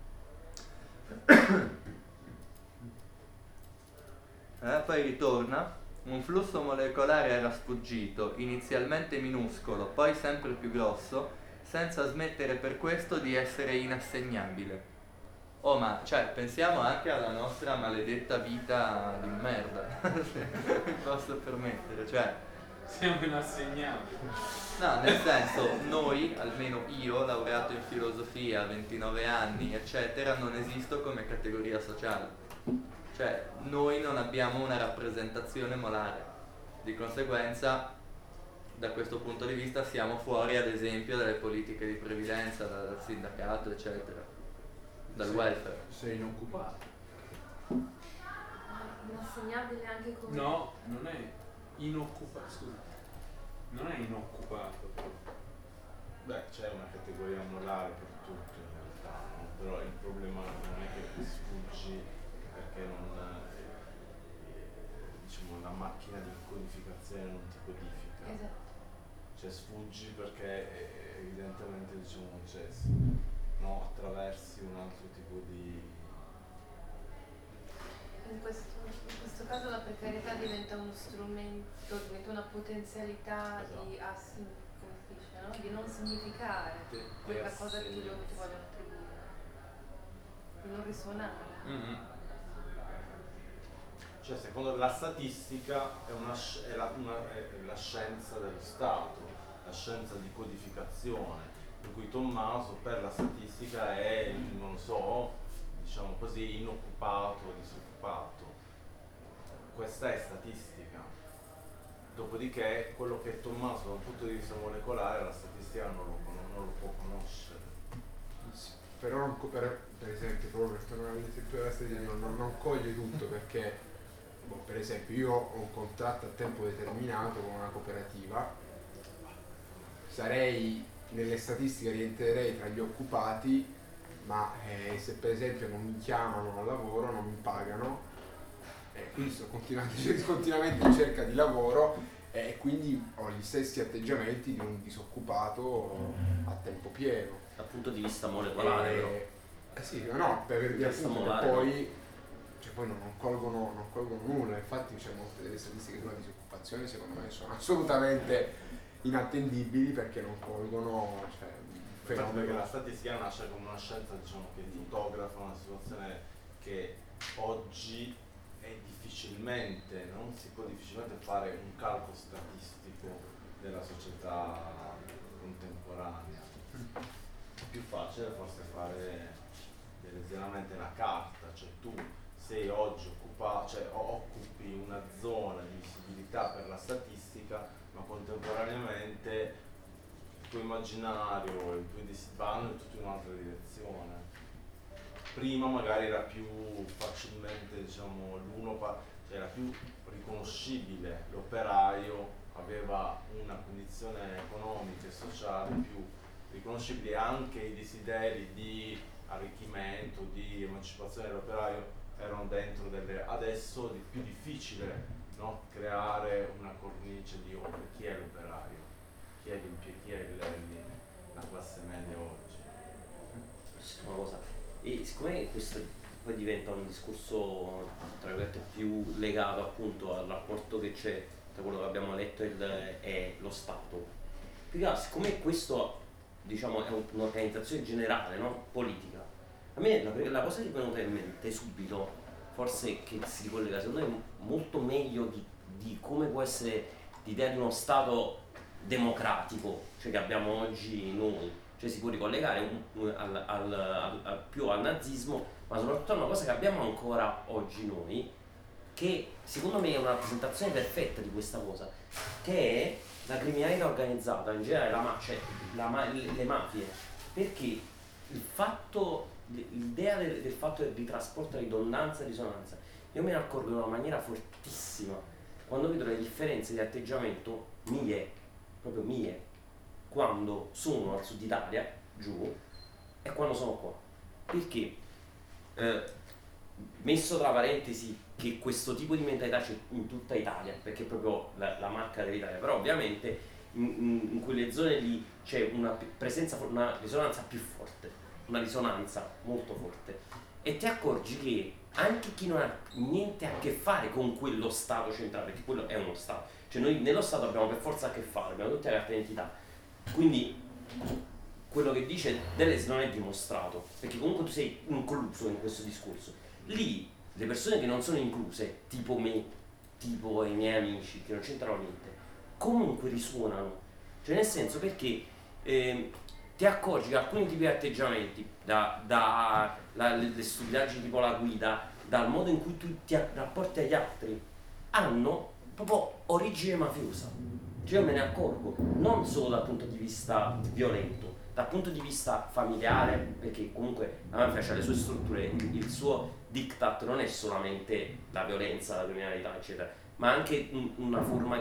S2: Poi ritorna, un flusso molecolare era sfuggito, inizialmente minuscolo, poi sempre più grosso, senza smettere per questo di essere inassegnabile. Oh, ma cioè, pensiamo anche alla nostra maledetta vita di merda, se mi posso permettere, cioè.
S4: Siamo inassegnabili.
S2: No, nel senso, noi, almeno io, laureato in filosofia, 29 anni, eccetera, non esisto come categoria sociale. Cioè, noi non abbiamo una rappresentazione molare. Di conseguenza, da questo punto di vista, siamo fuori, ad esempio, dalle politiche di previdenza, dal sindacato, eccetera, dal welfare.
S3: Sei inoccupato.
S6: Inassegnabile anche come...
S4: No, non è inoccupato, scusa. Non è inoccupato.
S1: Beh, c'è una categoria morale per tutto in realtà, no? Però il problema non è che sfuggi perché non, diciamo, la macchina di codificazione non ti codifica.
S6: Esatto.
S1: Cioè sfuggi perché evidentemente, diciamo, no, attraversi un altro tipo di...
S6: In questo caso la precarietà diventa uno strumento, diventa una potenzialità di, come si dice, no? Di non significare quella cosa che loro ti vogliono attribuire, di non risuonare.
S2: Mm-hmm.
S1: Cioè, secondo la statistica è la scienza dello Stato, la scienza di codificazione, per cui Tommaso per la statistica è, non lo so, diciamo così, inoccupato, disoccupato. Questa è statistica. Dopodiché quello che è Tommaso da un punto di vista molecolare la statistica non lo può conoscere.
S8: Sì, però per esempio, proprio per tornare all'esempio della statistica, non coglie tutto perché per esempio io ho un contratto a tempo determinato con una cooperativa, nelle statistiche rientrerei tra gli occupati, ma se per esempio non mi chiamano al lavoro, non mi pagano, quindi sto continuamente in cerca di lavoro e quindi ho gli stessi atteggiamenti di un disoccupato a tempo pieno.
S5: Dal punto di vista molecolare però.
S8: Sì, no, per dire appunto che poi, cioè, poi non colgono nulla, infatti c'è molte delle statistiche sulla disoccupazione secondo me sono assolutamente inattendibili perché non colgono, cioè,
S1: Perché la statistica nasce come una scienza, diciamo, che fotografa una situazione che oggi è difficilmente, non si può difficilmente fare un calcolo statistico della società contemporanea. È più facile forse fare letteralmente la carta, cioè tu sei oggi occupi una zona di visibilità per la statistica, ma contemporaneamente il tuo immaginario e i tuoi desideri vanno in tutta un'altra direzione. Prima magari era più facilmente, diciamo, era più riconoscibile, l'operaio aveva una condizione economica e sociale più riconoscibile, anche i desideri di arricchimento, di emancipazione dell'operaio erano dentro adesso è più difficile, no? Creare una cornice di chi è l'operaio, chi è la classe media oggi.
S5: Una cosa. E siccome questo poi diventa un discorso tra virgolette più legato appunto al rapporto che c'è tra quello che abbiamo letto e lo Stato, siccome questo, diciamo, è un'organizzazione generale, no? Politica, a me la cosa che è venuta in mente subito, forse che si ricollega secondo me molto meglio di come può essere l'idea di uno Stato democratico, cioè che abbiamo oggi noi, cioè si può ricollegare più al nazismo, ma soprattutto a una cosa che abbiamo ancora oggi noi, che secondo me è una rappresentazione perfetta di questa cosa, che è la criminalità organizzata, in generale le mafie, perché l'idea del fatto di trasporto, ridondanza e risonanza, io me ne accorgo in una maniera fortissima quando vedo le differenze di atteggiamento proprio mie, quando sono al sud Italia, giù, e quando sono qua. Perché, messo tra parentesi che questo tipo di mentalità c'è in tutta Italia, perché è proprio la marca dell'Italia, però ovviamente in quelle zone lì c'è una presenza, una risonanza più forte, una risonanza molto forte, e ti accorgi che anche chi non ha niente a che fare con quello Stato centrale, perché quello è uno Stato, cioè noi nello Stato abbiamo per forza a che fare, abbiamo tutte le carte d'identità, quindi quello che dice Deleuze non è dimostrato, perché comunque tu sei incluso in questo discorso. Lì le persone che non sono incluse, tipo me, tipo i miei amici, che non c'entrano niente, comunque risuonano, cioè nel senso, perché ti accorgi che alcuni tipi di atteggiamenti, le stupidaggini tipo la guida, dal modo in cui tu ti rapporti agli altri, hanno proprio origine mafiosa. Cioè io me ne accorgo, non solo dal punto di vista violento, dal punto di vista familiare, perché comunque la mafia ha le sue strutture, il suo diktat non è solamente la violenza, la criminalità, eccetera, ma anche una forma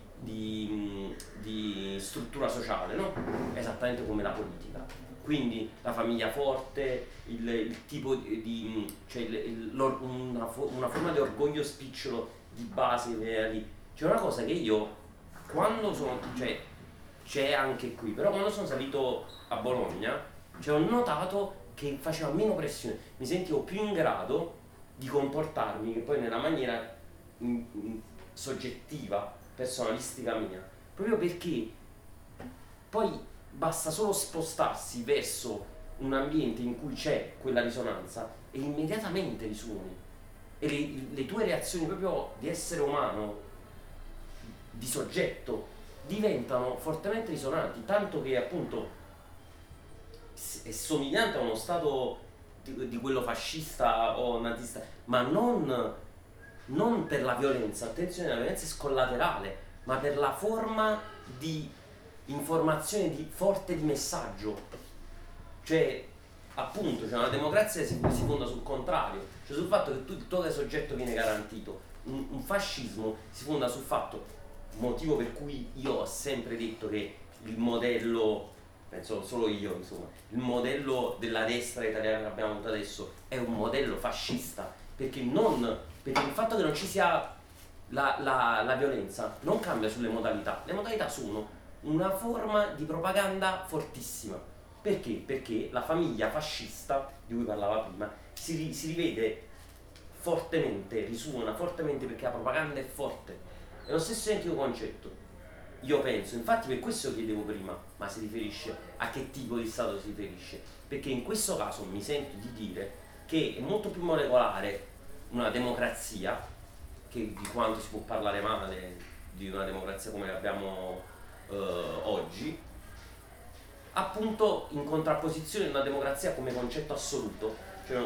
S5: di struttura sociale, no? Esattamente come la politica. Quindi la famiglia forte, il tipo cioè una forma di orgoglio spicciolo di base. C'è una cosa che io, quando cioè c'è anche qui, però quando sono salito a Bologna, cioè ho notato che faceva meno pressione, mi sentivo più in grado di comportarmi, che poi nella maniera soggettiva, personalistica mia, proprio perché poi basta solo spostarsi verso un ambiente in cui c'è quella risonanza e immediatamente risuoni, e le tue reazioni proprio di essere umano, di soggetto, diventano fortemente risonanti, tanto che appunto è somigliante a uno stato di quello fascista o nazista, ma non per la violenza, attenzione, la violenza è scollaterale, ma per la forma di informazione forte di messaggio. Cioè, appunto, cioè una democrazia si fonda sul contrario, cioè sul fatto che il tuo soggetto viene garantito. Un fascismo si fonda sul fatto, motivo per cui io ho sempre detto che il modello, penso solo io insomma, il modello della destra italiana che abbiamo avuto adesso è un modello fascista, perché il fatto che non ci sia la violenza non cambia sulle modalità, le modalità sono una forma di propaganda fortissima. Perché? Perché la famiglia fascista di cui parlava prima si rivede fortemente, risuona fortemente, perché la propaganda è forte. È lo stesso identico concetto, io penso, infatti per questo chiedevo prima, ma si riferisce a che tipo di Stato si riferisce? Perché in questo caso mi sento di dire che è molto più molecolare una democrazia, che di quanto si può parlare male di una democrazia come abbiamo oggi, appunto in contrapposizione a una democrazia come concetto assoluto, cioè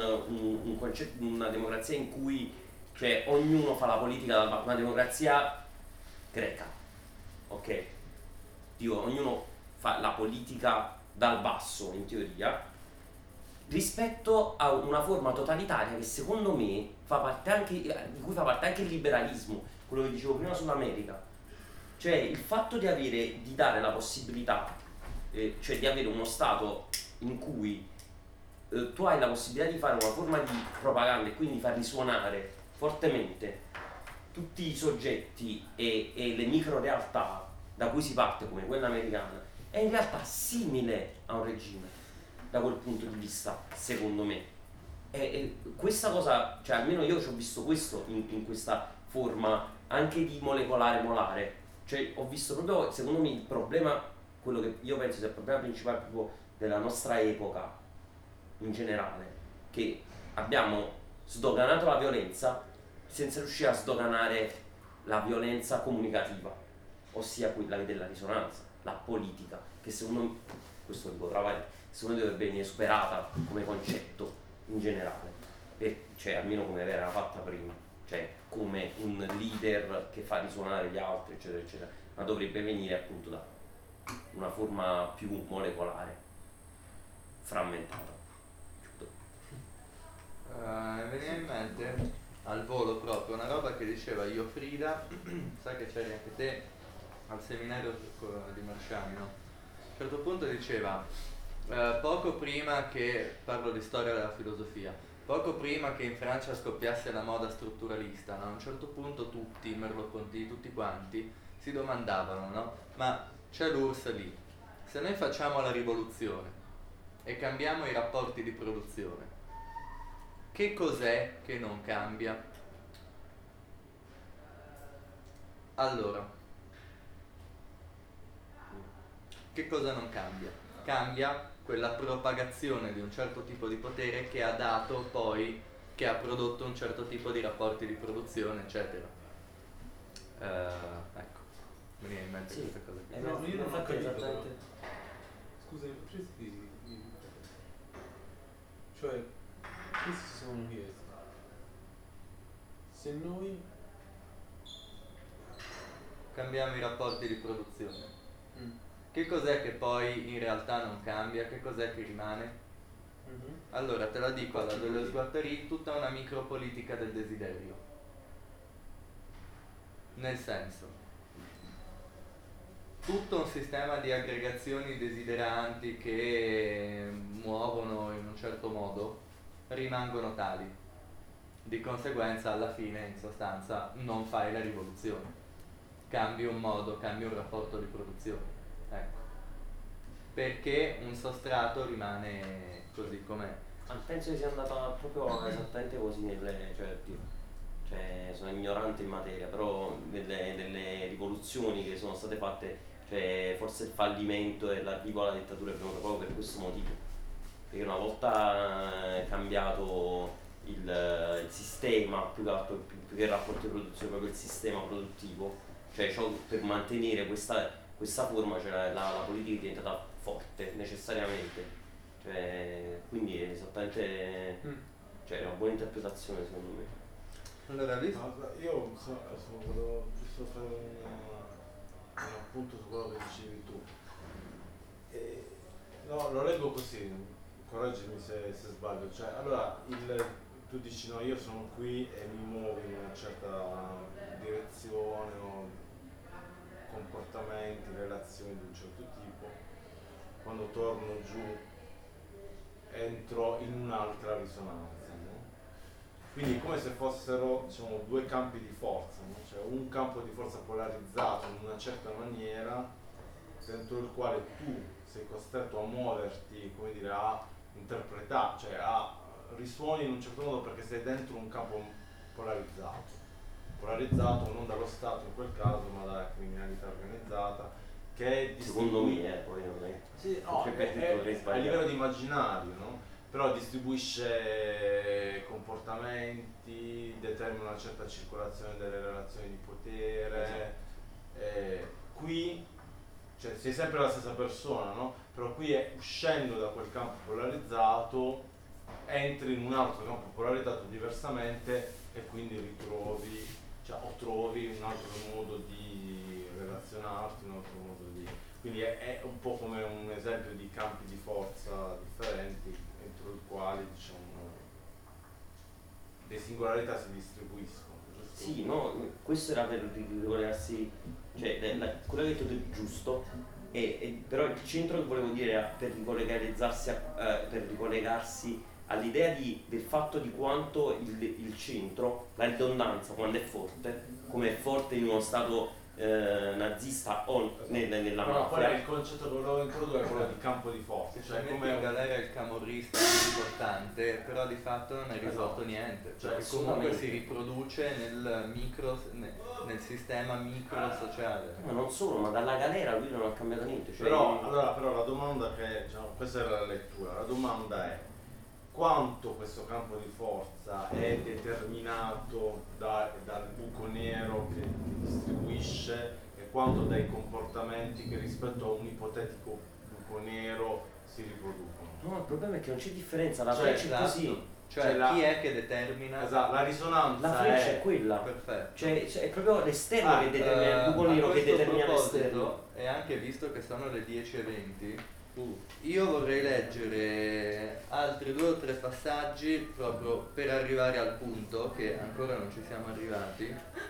S5: una democrazia in cui, cioè, ognuno fa la politica, una democrazia greca, ok? Ognuno fa la politica dal basso, in teoria, rispetto a una forma totalitaria che secondo me di cui fa parte anche il liberalismo, quello che dicevo prima sull'America. Cioè il fatto di dare la possibilità, cioè di avere uno Stato in cui tu hai la possibilità di fare una forma di propaganda e quindi far risuonare fortemente tutti i soggetti e le micro realtà da cui si parte, come quella americana, è in realtà simile a un regime da quel punto di vista, secondo me. E questa cosa, cioè almeno io ci ho visto questo in questa forma anche di molecolare molare, cioè ho visto proprio, secondo me, il problema, quello che io penso sia il problema principale proprio della nostra epoca in generale, che abbiamo sdoganato la violenza senza riuscire a sdoganare la violenza comunicativa, ossia quella della risonanza, la politica, che secondo me questo tipo travaglio, secondo me dovrebbe venire superata come concetto in generale, cioè almeno come era fatta prima, cioè come un leader che fa risuonare gli altri, eccetera, eccetera, ma dovrebbe venire appunto da una forma più molecolare, frammentata.
S2: Mi veniva in mente al volo proprio una roba che diceva io Frida, sai che c'eri anche te al seminario di Marciani, no? A un certo punto diceva, poco prima che, parlo di storia della filosofia, poco prima che in Francia scoppiasse la moda strutturalista, no? A un certo punto tutti, Merleau-Ponty, tutti quanti, si domandavano, no? Ma c'è l'URSS lì, se noi facciamo la rivoluzione e cambiamo i rapporti di produzione, che cos'è che non cambia? Allora, che cosa non cambia? Cambia quella propagazione di un certo tipo di potere che ha dato poi, che ha prodotto un certo tipo di rapporti di produzione, eccetera. Ecco, mi viene in mente questa cosa qui.
S4: No, io non ho capito.
S5: esattamente.
S4: Scusa, potresti cioè, questi si sono chiesti se noi
S2: Cambiamo i rapporti di produzione. Che cos'è che poi in realtà non cambia? Che cos'è che rimane? Allora te la dico alla Deleuze-Guattari, tutta una micropolitica del desiderio. Nel senso, tutto un sistema di aggregazioni desideranti che muovono in un certo modo rimangono tali. Di conseguenza alla fine, in sostanza, non fai la rivoluzione. Cambi un modo, cambi un rapporto di produzione. Ecco. Perché un sostrato rimane così com'è.
S5: Penso che sia andata proprio esattamente così cioè sono ignorante in materia, però delle rivoluzioni che sono state fatte, cioè forse il fallimento e l'arrivo alla dittatura è venuto proprio per questo motivo, perché una volta cambiato il sistema, più che il rapporto di produzione, proprio il sistema produttivo, cioè per mantenere questa forma, cioè la politica è diventata forte necessariamente, cioè, quindi è esattamente cioè, una buona interpretazione secondo me.
S2: Allora,
S1: Io volevo giusto fare un appunto su quello che dicevi tu. No, lo leggo così, correggimi se sbaglio. Cioè, allora, tu dici no, io sono qui e mi muovo in una certa direzione, ho comportamenti, relazioni di un certo tipo. Quando torno giù entro in un'altra risonanza. Quindi è come se fossero, diciamo, due campi di forza, no? Cioè un campo di forza polarizzato in una certa maniera, dentro il quale tu sei costretto a muoverti, come dire, a interpretare, cioè a risuoni in un certo modo perché sei dentro un campo polarizzato non dallo Stato in quel caso, ma dalla criminalità organizzata, che è
S5: secondo me poi non è.
S1: Sì, no, è a livello di immaginario, no? Però distribuisce comportamenti, determina una certa circolazione delle relazioni di potere. Qui, cioè, sei sempre la stessa persona, no? Però qui uscendo da quel campo polarizzato, entri in un altro campo polarizzato diversamente e quindi ritrovi, cioè, o trovi un altro modo di relazionarti, un altro modo di... Quindi è un po' come un esempio di campi di forza differenti, entro i quali, diciamo, le singolarità si distribuiscono. Giusto?
S5: Sì, no, questo era per ricollegarsi, cioè quello che hai detto è giusto, però il centro che volevo dire era per ricollegarsi all'idea del fatto di quanto il centro, la ridondanza, quando è forte, come è forte in uno stato nazista o nella
S1: però qual è
S5: mafia.
S1: il concetto che volevo introdurre? Quello di campo di forza, cioè come
S2: in galera il camorrista più importante, però di fatto non hai risolto niente,
S1: Cioè,
S2: perché comunque si riproduce nel sistema micro sociale.
S5: Ma non solo, ma dalla galera lui non ha cambiato niente. Cioè
S1: però la domanda che, diciamo, questa era la lettura, la domanda è quanto questo campo di forza è determinato dal buco nero che distribuisce e quanto dai comportamenti che rispetto a un ipotetico buco bianco, nero si riproducono.
S5: No, il problema è che non c'è differenza, la
S1: Cioè,
S5: freccia è
S2: esatto.
S5: così.
S2: Cioè,
S1: la-
S2: chi è che determina?
S1: Esatto, la risonanza
S5: La freccia è quella.
S2: Perfetto.
S5: Cioè è proprio l'esterno che determina, il buco
S2: a
S5: nero che
S2: questo
S5: determina
S2: proposito,
S5: l'esterno.
S2: e anche visto che sono le 10:20, io vorrei leggere altri 2 o 3 passaggi proprio per arrivare al punto che ancora non ci siamo arrivati.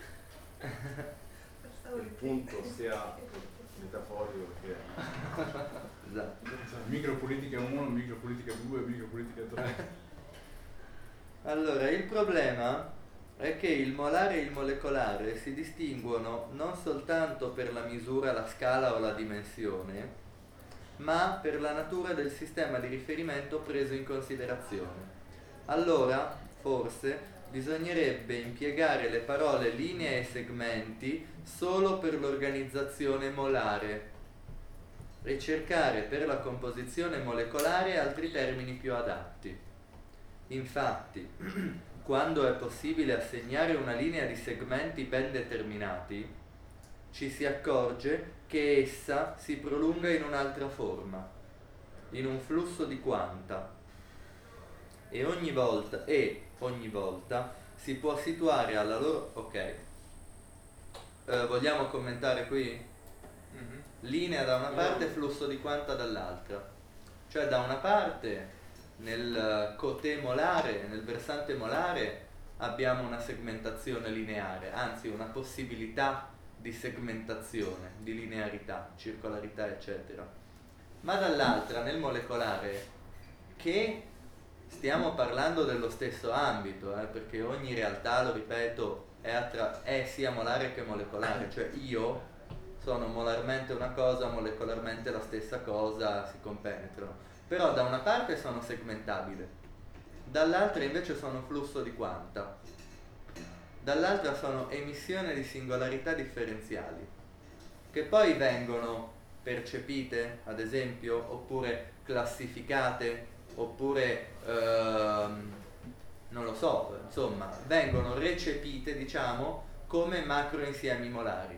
S1: il punto sia metaforico che
S2: Esatto.
S3: Micropolitica 1, micropolitica 2, micropolitica 3.
S2: Allora, il problema è che il molare e il molecolare si distinguono non soltanto per la misura, la scala o la dimensione, ma per la natura del sistema di riferimento preso in considerazione. Allora, forse, bisognerebbe impiegare le parole linee e segmenti solo per l'organizzazione molare e cercare per la composizione molecolare altri termini più adatti. Infatti, quando è possibile assegnare una linea di segmenti ben determinati, ci si accorge che essa si prolunga in un'altra forma, in un flusso di quanta, e ogni volta si può situare alla loro... Ok. Vogliamo commentare qui? Linea da una parte, flusso di quanta dall'altra. Cioè da una parte nel cotè molare, nel versante molare, abbiamo una segmentazione lineare, anzi una possibilità di segmentazione, di linearità, circolarità, eccetera. Ma dall'altra, nel molecolare, che stiamo parlando dello stesso ambito, perché ogni realtà, lo ripeto, è sia molare che molecolare, cioè io sono molarmente una cosa, molecolarmente la stessa cosa, si compenetrano. Però da una parte sono segmentabile, dall'altra invece sono flusso di quanta, dall'altra sono emissione di singolarità differenziali, che poi vengono percepite, ad esempio, oppure classificate, oppure non lo so, insomma, vengono recepite, diciamo, come macro insiemi molari.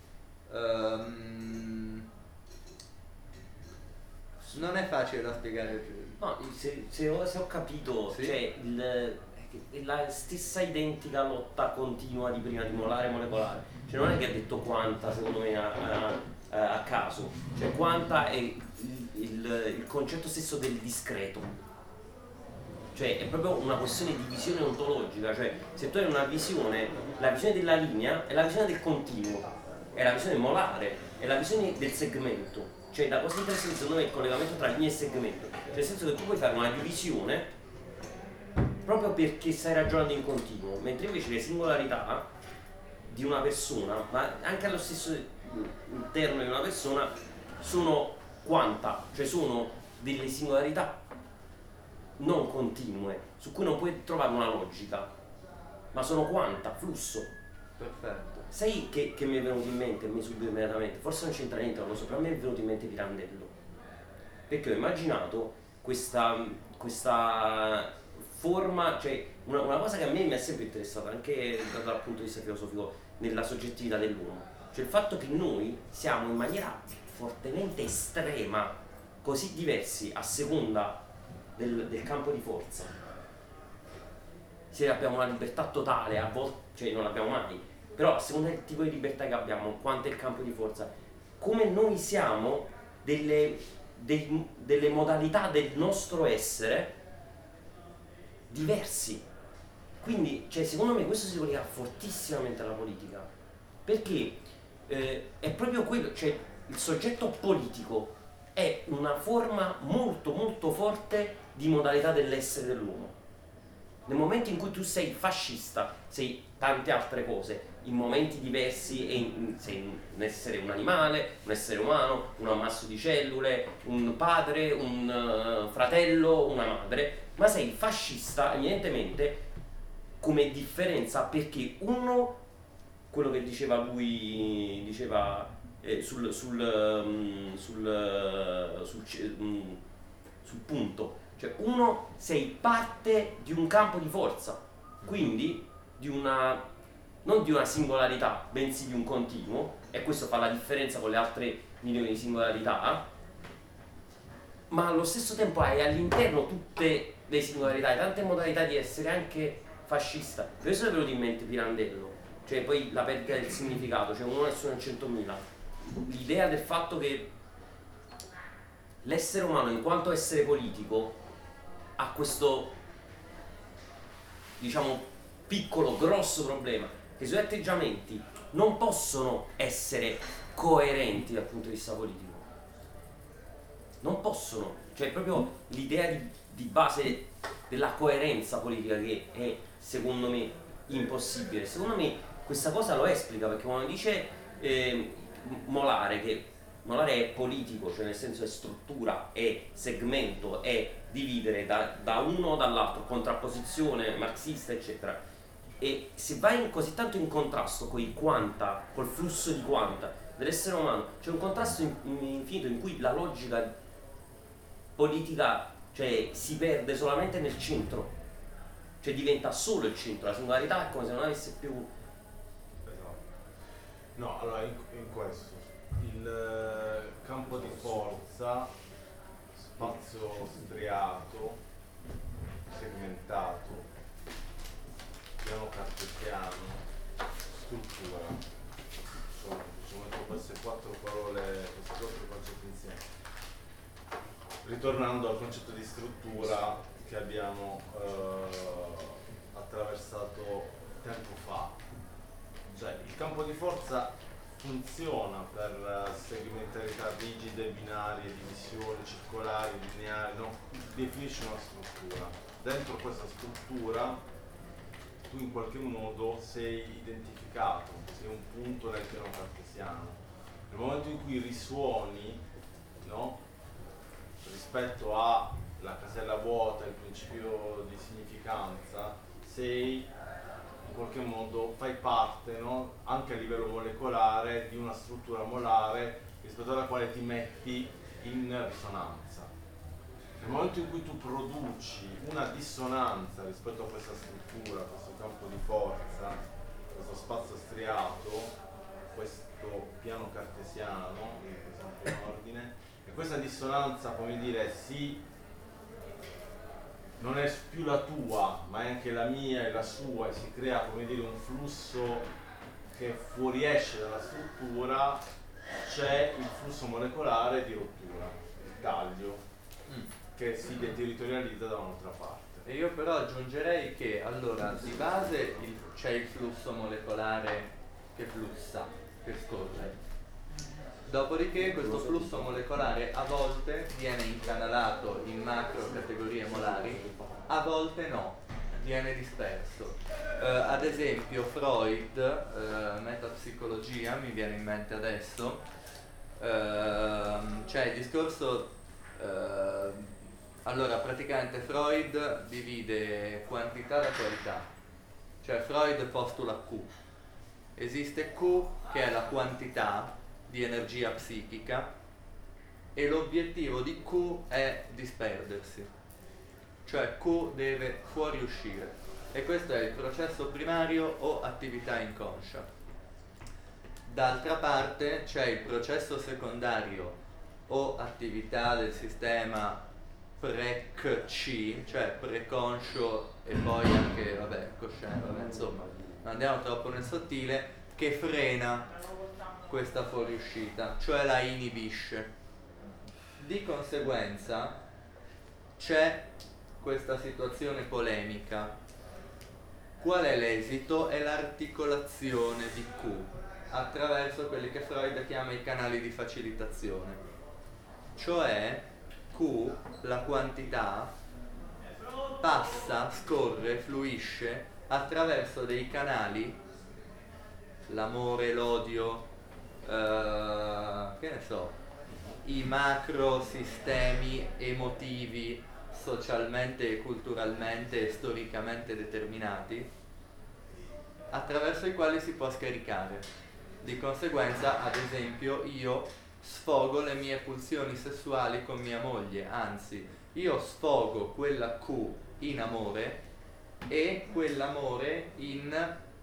S2: Non è facile da spiegare.
S5: No, se ho capito,
S2: Sì.
S5: cioè la stessa identica lotta continua di prima di molare e molecolare. Cioè non è che ha detto quanta, secondo me, a caso. Cioè quanta è il concetto stesso del discreto. Cioè è proprio una questione di visione ontologica. Cioè se tu hai una visione, la visione della linea è la visione del continuo, è la visione molare, è la visione del segmento. Cioè la cosa interessante secondo me è il collegamento tra linea e segmento, cioè nel senso che tu puoi fare una divisione proprio perché stai ragionando in continuo, mentre invece le singolarità di una persona, ma anche allo stesso interno di una persona, sono quanta, cioè sono delle singolarità non continue, su cui non puoi trovare una logica, ma sono quanta, flusso.
S2: Perfetto.
S5: Sai che mi è venuto in mente, mi subito immediatamente, forse non c'entra niente, non lo so, però mi è venuto in mente Pirandello. Perché ho immaginato questa forma, cioè una cosa che a me mi è sempre interessata, anche dal punto di vista filosofico, nella soggettività dell'uomo. Cioè il fatto che noi siamo in maniera fortemente estrema, così diversi a seconda del campo di forza. Se abbiamo una libertà totale, a volte, cioè non l'abbiamo mai, però a seconda del tipo di libertà che abbiamo, quanto è il campo di forza, come noi siamo delle modalità del nostro essere diversi. Quindi, cioè, secondo me questo si collega fortissimamente alla politica, perché è proprio quello, cioè il soggetto politico è una forma molto molto forte di modalità dell'essere dell'uomo. Nel momento in cui tu sei fascista, sei tante altre cose, in momenti diversi, sei un essere, un animale, un essere umano, un ammasso di cellule, un padre, un fratello, una madre, ma sei fascista evidentemente come differenza, perché uno, quello che diceva lui, sul punto, cioè uno, sei parte di un campo di forza, quindi non di una singolarità, bensì di un continuo, e questo fa la differenza con le altre milioni di singolarità, ma allo stesso tempo hai all'interno tutte le singolarità, tante modalità di essere anche fascista. Per questo è venuto in mente Pirandello, cioè poi la perdita del significato, cioè uno nessuno in 100.000. L'idea del fatto che l'essere umano in quanto essere politico ha questo, diciamo, piccolo, grosso problema, che i suoi atteggiamenti non possono essere coerenti dal punto di vista politico. Non possono, cioè proprio l'idea di base della coerenza politica che è, secondo me, impossibile. Secondo me questa cosa lo esplica, perché quando dice Molare, che Molare è politico, cioè nel senso è struttura, è segmento, è dividere da uno o dall'altro, contrapposizione marxista, eccetera. E se vai così tanto in contrasto con i quanta, col flusso di quanta dell'essere umano, c'è un contrasto infinito in cui la logica politica, cioè, si perde solamente nel centro, cioè diventa solo il centro, la singolarità è come se non avesse più.
S1: Esatto. No, allora in questo il campo di forza, spazio striato, segmentato, piano cartesiano, struttura, sono metto queste quattro parole, questi quattro concetti insieme. Ritornando al concetto di struttura che abbiamo attraversato tempo fa, cioè il campo di forza funziona per segmentarità rigide, binarie, divisioni, circolari, lineari, no? Definisce una struttura. Dentro questa struttura tu in qualche modo sei identificato, sei un punto nel piano cartesiano. Nel momento in cui risuoni, no? Rispetto alla casella vuota, il principio di significanza, sei in qualche modo, fai parte, no? Anche a livello molecolare, di una struttura molare rispetto alla quale ti metti in risonanza. Nel momento in cui tu produci una dissonanza rispetto a questa struttura, a questo campo di forza, questo spazio striato, questo piano cartesiano, per esempio in ordine, e questa dissonanza, come dire, non è più la tua, ma è anche la mia e la sua, e si crea, come dire, un flusso che fuoriesce dalla struttura, c'è il flusso molecolare di rottura, il taglio, che si deterritorializza da un'altra parte.
S2: E io però aggiungerei che allora di base c'è il flusso molecolare che flussa, che scorre. Dopodiché questo flusso molecolare a volte viene incanalato in macro categorie molari, a volte no, viene disperso. Ad esempio Freud, metapsicologia, mi viene in mente adesso, c'è il discorso, allora praticamente Freud divide quantità da qualità, cioè Freud postula Q. Esiste Q che è la quantità di energia psichica e l'obiettivo di Q è disperdersi, cioè Q deve fuoriuscire e questo è il processo primario o attività inconscia. D'altra parte c'è il processo secondario o attività del sistema pre-C, cioè preconscio e poi anche cosciente, insomma non andiamo troppo nel sottile, che frena questa fuoriuscita, cioè la inibisce. Di conseguenza c'è questa situazione polemica. Qual è l'esito? È l'articolazione di Q attraverso quelli che Freud chiama i canali di facilitazione. Cioè Q, la quantità, passa, scorre, fluisce attraverso dei canali, l'amore, l'odio, che ne so, i macro sistemi emotivi socialmente, culturalmente e storicamente determinati, attraverso i quali si può scaricare. Di conseguenza, ad esempio, io sfogo le mie pulsioni sessuali con mia moglie, anzi, io sfogo quella Q in amore e quell'amore in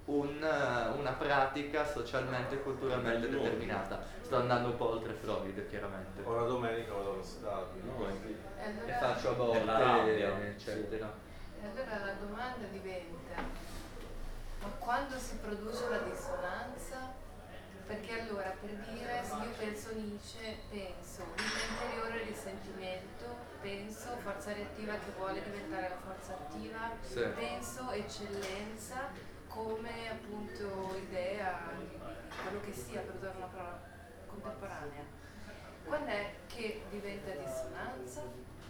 S2: una pratica socialmente e culturalmente determinata. Sto andando un po' oltre Freud, chiaramente.
S1: O la domenica vado allo stadio, no?
S2: E faccio
S5: Per la
S2: aborti,
S5: rabbia,
S2: eccetera.
S6: E allora la domanda diventa, ma quando si produce la dissonanza? Perché allora, per dire, se io penso Nietzsche, penso vita interiore, risentimento, penso forza reattiva che vuole diventare la forza attiva,
S2: Sì.
S6: penso eccellenza come appunto idea di quello che sia, per usare una parola contemporanea. Quando è che diventa dissonanza?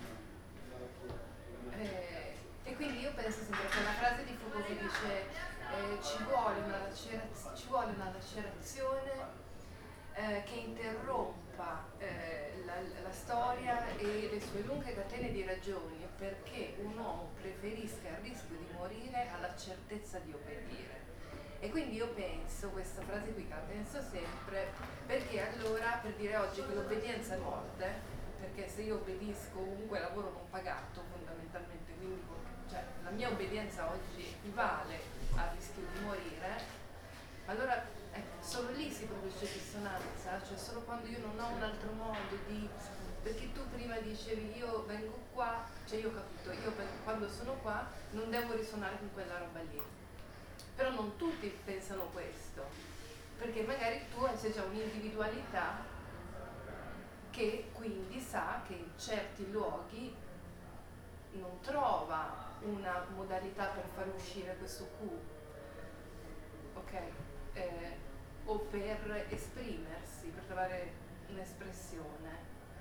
S6: E quindi io penso sempre a quella frase di Foucault che dice ci vuole una lacerazione che interrompa la storia e le sue lunghe catene di ragioni perché un uomo preferisca il rischio di morire alla certezza di obbedire. E quindi io penso, questa frase qui la penso sempre, perché allora per dire oggi che l'obbedienza è morte, perché se io obbedisco comunque lavoro non pagato fondamentalmente, quindi cioè, la mia obbedienza oggi equivale al rischio di morire, allora solo lì si produce dissonanza, cioè solo quando io non ho un altro modo di... Perché tu prima dicevi io vengo qua, cioè io ho capito, io quando sono qua non devo risuonare con quella roba lì. Però non tutti pensano questo, perché magari tu hai già un'individualità che quindi sa che in certi luoghi non trova una modalità per far uscire questo Q, ok? O per esprimersi, per trovare un'espressione.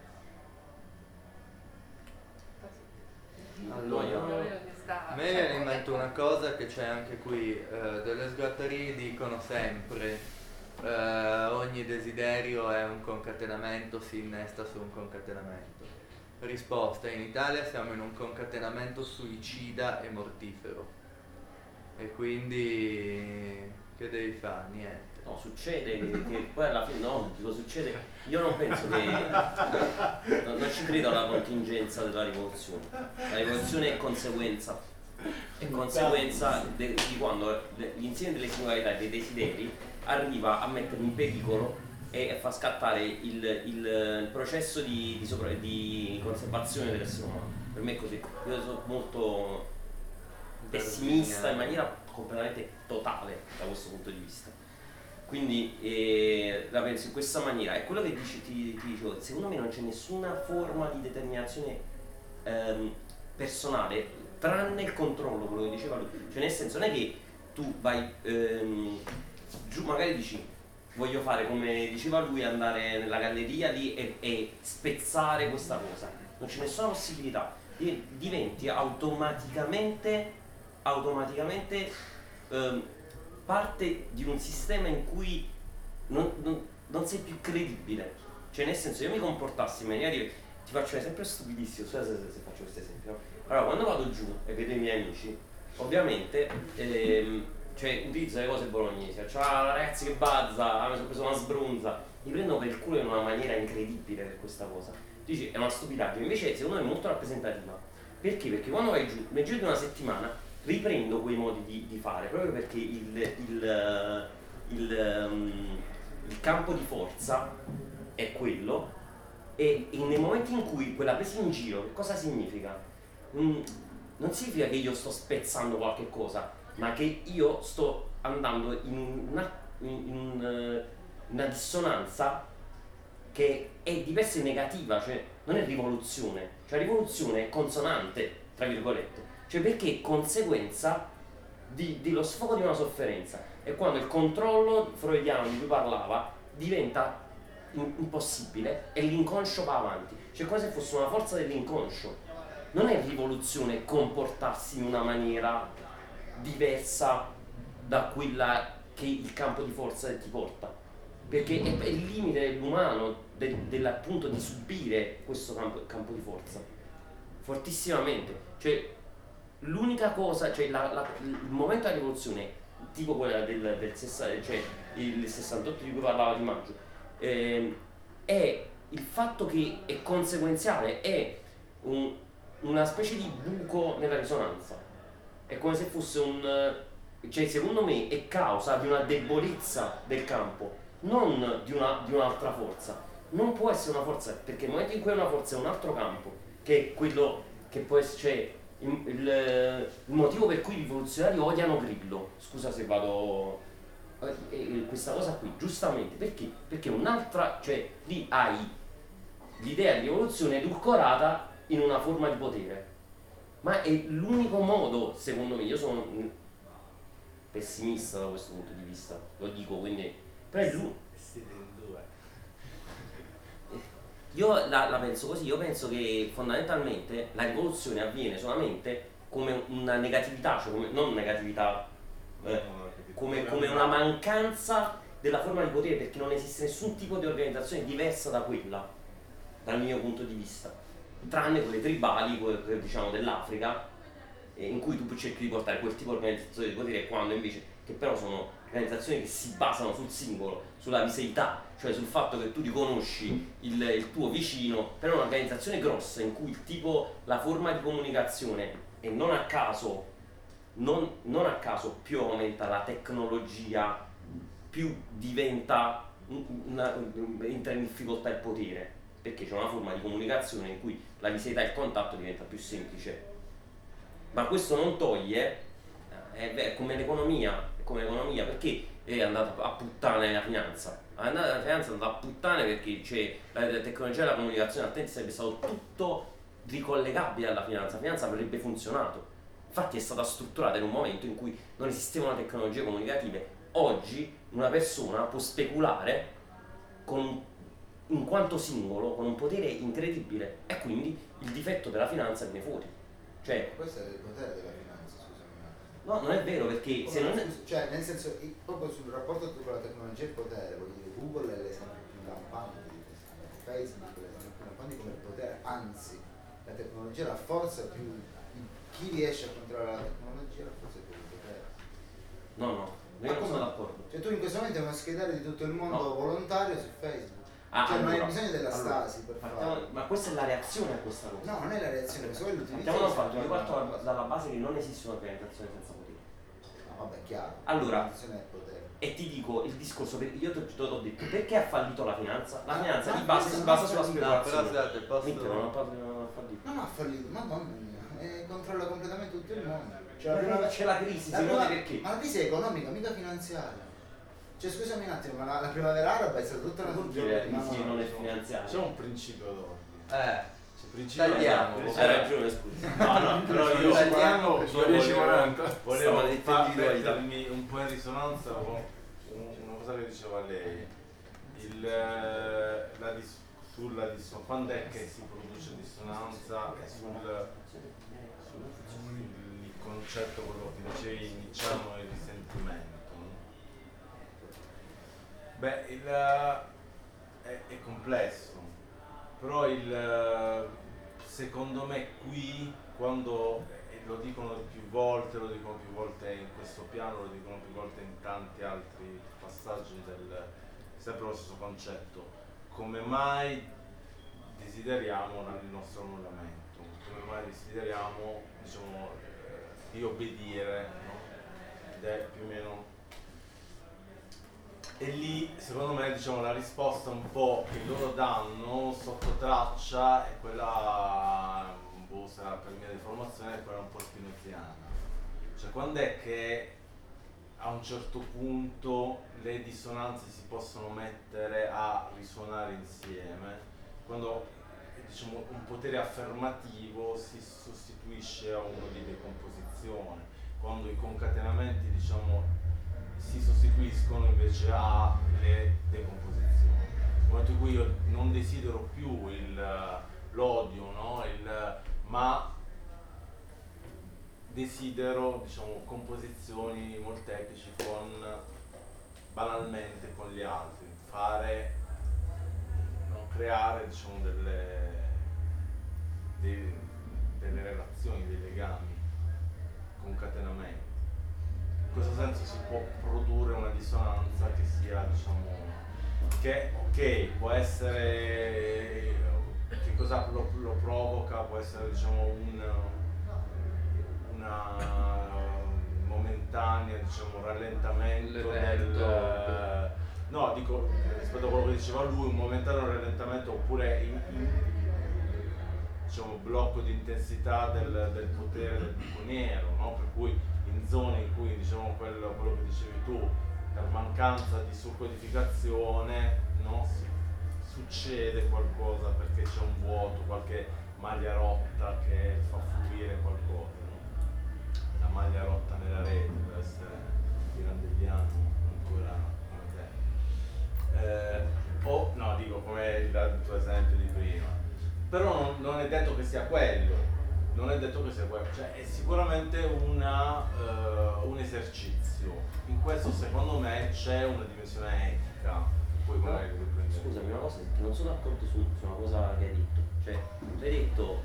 S2: A me viene in mente una cosa che c'è anche qui, Deleuze Guattari dicono sempre ogni desiderio è un concatenamento, si innesta su un concatenamento. Risposta: in Italia siamo in un concatenamento suicida e mortifero e quindi che devi fare? Niente.
S5: No, succede che poi alla fine, no, dico succede, io non penso che, non ci credo alla contingenza della rivoluzione. La rivoluzione è conseguenza di quando l'insieme delle singolarità e dei desideri arriva a mettere in pericolo e fa scattare il processo di conservazione dell'essere umano. Per me è così, io sono molto pessimista in maniera completamente totale da questo punto di vista. Quindi la penso in questa maniera. È quello che ti dicevo, secondo me non c'è nessuna forma di determinazione personale tranne il controllo, quello che diceva lui. Cioè nel senso, non è che tu vai giù, magari dici voglio fare come diceva lui, andare nella galleria lì e spezzare questa cosa. Non c'è nessuna possibilità. Diventi automaticamente parte di un sistema in cui non sei più credibile. Cioè nel senso, io mi comportassi in maniera ti faccio un esempio stupidissimo, se faccio questo esempio, no? Allora quando vado giù e vedo i miei amici, ovviamente cioè utilizzo le cose bolognesi, c'ho la ragazza che bazza, mi sono preso una sbrunza, mi prendo per il culo in una maniera incredibile per questa cosa. Dici è una stupidaggine, invece secondo me è molto rappresentativa. Perché? Perché quando vai giù, nel giro di una settimana riprendo quei modi di fare, proprio perché il campo di forza è quello, e nei momenti in cui quella presa in giro, che cosa significa? Non significa che io sto spezzando qualche cosa, ma che io sto andando in una dissonanza che è di per sé negativa, cioè non è rivoluzione, cioè rivoluzione è consonante, tra virgolette, cioè perché è conseguenza dello sfogo di una sofferenza, e quando il controllo freudiano di cui parlava diventa impossibile e l'inconscio va avanti, cioè come se fosse una forza dell'inconscio. Non è rivoluzione comportarsi in una maniera diversa da quella che il campo di forza ti porta, perché è il limite dell'umano dell'appunto di subire questo campo di forza fortissimamente. Cioè l'unica cosa, cioè il momento della rivoluzione tipo quella cioè il 68 di cui parlava Di Maggio, è il fatto che è conseguenziale, è una specie di buco nella risonanza. È come se fosse cioè secondo me è causa di una debolezza del campo, non di un'altra forza. Non può essere una forza, perché nel momento in cui è una forza è un altro campo, che è quello che può essere, cioè il motivo per cui i rivoluzionari odiano Grillo, scusa se vado, questa cosa qui, giustamente, perché? Perché un'altra, cioè lì hai l'idea di rivoluzione edulcorata in una forma di potere, ma è l'unico modo, secondo me, io sono pessimista da questo punto di vista, lo dico, quindi, però è
S1: Siete in due.
S5: io la penso così, io penso che fondamentalmente la rivoluzione avviene solamente come una negatività, cioè non negatività, come una mancanza della forma di potere, perché non esiste nessun tipo di organizzazione diversa da quella, dal mio punto di vista, tranne quelle tribali, quelle, diciamo, dell'Africa, in cui tu cerchi di portare quel tipo di organizzazione di potere, quando invece, che però sono organizzazioni che si basano sul singolo, sulla viseità, cioè sul fatto che tu riconosci il tuo vicino, però è un'organizzazione grossa in cui il tipo, la forma di comunicazione, e non a caso più aumenta la tecnologia, più diventa entra in difficoltà il potere, perché c'è una forma di comunicazione in cui la visibilità e il contatto diventa più semplice. Ma questo non toglie, è come l'economia, perché è andata a puttane la finanza. La finanza è andata a puttane perché c'è la tecnologia e la comunicazione, altrimenti sarebbe stato tutto ricollegabile alla finanza, la finanza avrebbe funzionato. Infatti è stata strutturata in un momento in cui non esistevano tecnologie comunicative. Oggi una persona può speculare in quanto singolo, con un potere incredibile, e quindi il difetto della finanza viene fuori. Cioè,
S7: questo è il potere della finanza, scusami un attimo.
S5: no, non è vero, perché se non è...
S7: Cioè, nel senso, proprio sul rapporto con la tecnologia e il potere, voglio dire, Google è l'esempio più lampante di questo, Facebook è l'esempio più lampante come il potere, anzi, la tecnologia rafforza più, chi riesce a controllare la tecnologia rafforza più il potere.
S5: No, io non sono d'accordo.
S7: Cioè tu in questo momento hai uno schedario di tutto il mondo volontario su Facebook. Cioè non
S5: allora,
S7: hai bisogno della Stasi per farlo.
S5: ma questa è la reazione a questa cosa.
S7: No, non è la reazione, questo è l'utilizzo.
S5: Io parto dalla base che non esiste un'organizzazione senza potere.
S7: No, vabbè, chiaro.
S5: Allora,
S7: L'organizzazione è il potere.
S5: e ti dico il discorso, io ti ho detto perché ha fallito la finanza? La finanza di
S7: ma
S5: base si basa sulla
S7: fallito.
S2: No, però
S5: speculazione.
S2: scusate, posso...
S5: Minchia, non ha fallito.
S7: Non ha fallito, madonna mia, controlla completamente tutto il mondo.
S5: C'è la crisi, secondo te perché?
S7: Ma la crisi è economica, mica finanziaria. Cioè scusami un attimo, ma la primavera araba è stata tutta una
S5: Vuol dire la crisi non è finanziaria.
S1: C'è un principio d'ordine.
S2: Eh,
S1: C'è principio
S2: tagliamo.
S5: Hai ragione, scusa.
S1: No, però io
S2: Tagliamo.
S8: Su 10,40.
S1: volevo
S5: maledetta individualità.
S1: mettermi un po' in risonanza con una cosa che diceva lei. Sulla dissonanza, quando è che si produce dissonanza e sul concetto, quello che dicevi, iniziamo il risentimento. Beh, è complesso, però secondo me qui, quando lo dicono più volte in questo piano, lo dicono più volte in tanti altri passaggi sempre lo stesso concetto, come mai desideriamo il nostro annullamento, come mai desideriamo, diciamo, di obbedire, no? Ed è più o meno... E lì, secondo me, diciamo, la risposta un po' che loro danno sotto traccia è quella, per mia deformazione, è quella un po' spinoziana. Cioè, quando è che a un certo punto le dissonanze si possono mettere a risuonare insieme? Quando, diciamo, un potere affermativo si sostituisce a uno di decomposizione, quando i concatenamenti, diciamo, si sostituiscono invece alle decomposizioni. Nel momento in cui io non desidero più l'odio, no? Ma desidero, diciamo, composizioni molteplici banalmente con gli altri, non creare, diciamo, delle relazioni, dei legami, concatenamenti. In questo senso si può produrre una dissonanza che sia, diciamo, che ok, può essere, che cosa lo provoca, può essere, diciamo, un momentanea, diciamo, rallentamento
S2: L'evento.
S1: no, dico, rispetto a quello che diceva lui, un momentaneo rallentamento oppure diciamo, blocco di intensità del potere del tipo nero, no? Per cui in zone in cui, diciamo, quello che dicevi tu, per mancanza di surcodificazione, no? Succede qualcosa perché c'è un vuoto, qualche maglia rotta che fa fluire qualcosa, no? La maglia rotta nella rete deve essere pirandelliano ancora come te. O no, dico come il tuo esempio di prima. Però non è detto che sia quello, cioè è sicuramente un esercizio. In questo secondo me c'è una dimensione etica. Poi magari
S5: scusami, una cosa, non sono d'accordo su una cosa che hai detto. Cioè, tu hai detto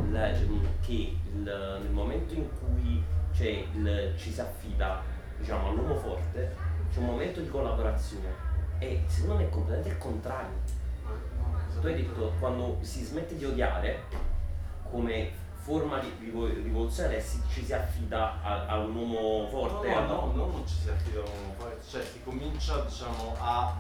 S5: che nel momento in cui ci si affida, diciamo, all'uomo forte, c'è un momento di collaborazione. E secondo me è completamente il contrario. Tu hai detto quando si smette di odiare come forma di rivoluzione ci si affida a un uomo forte.
S1: No, non ci si affida a un uomo forte, cioè si comincia, diciamo,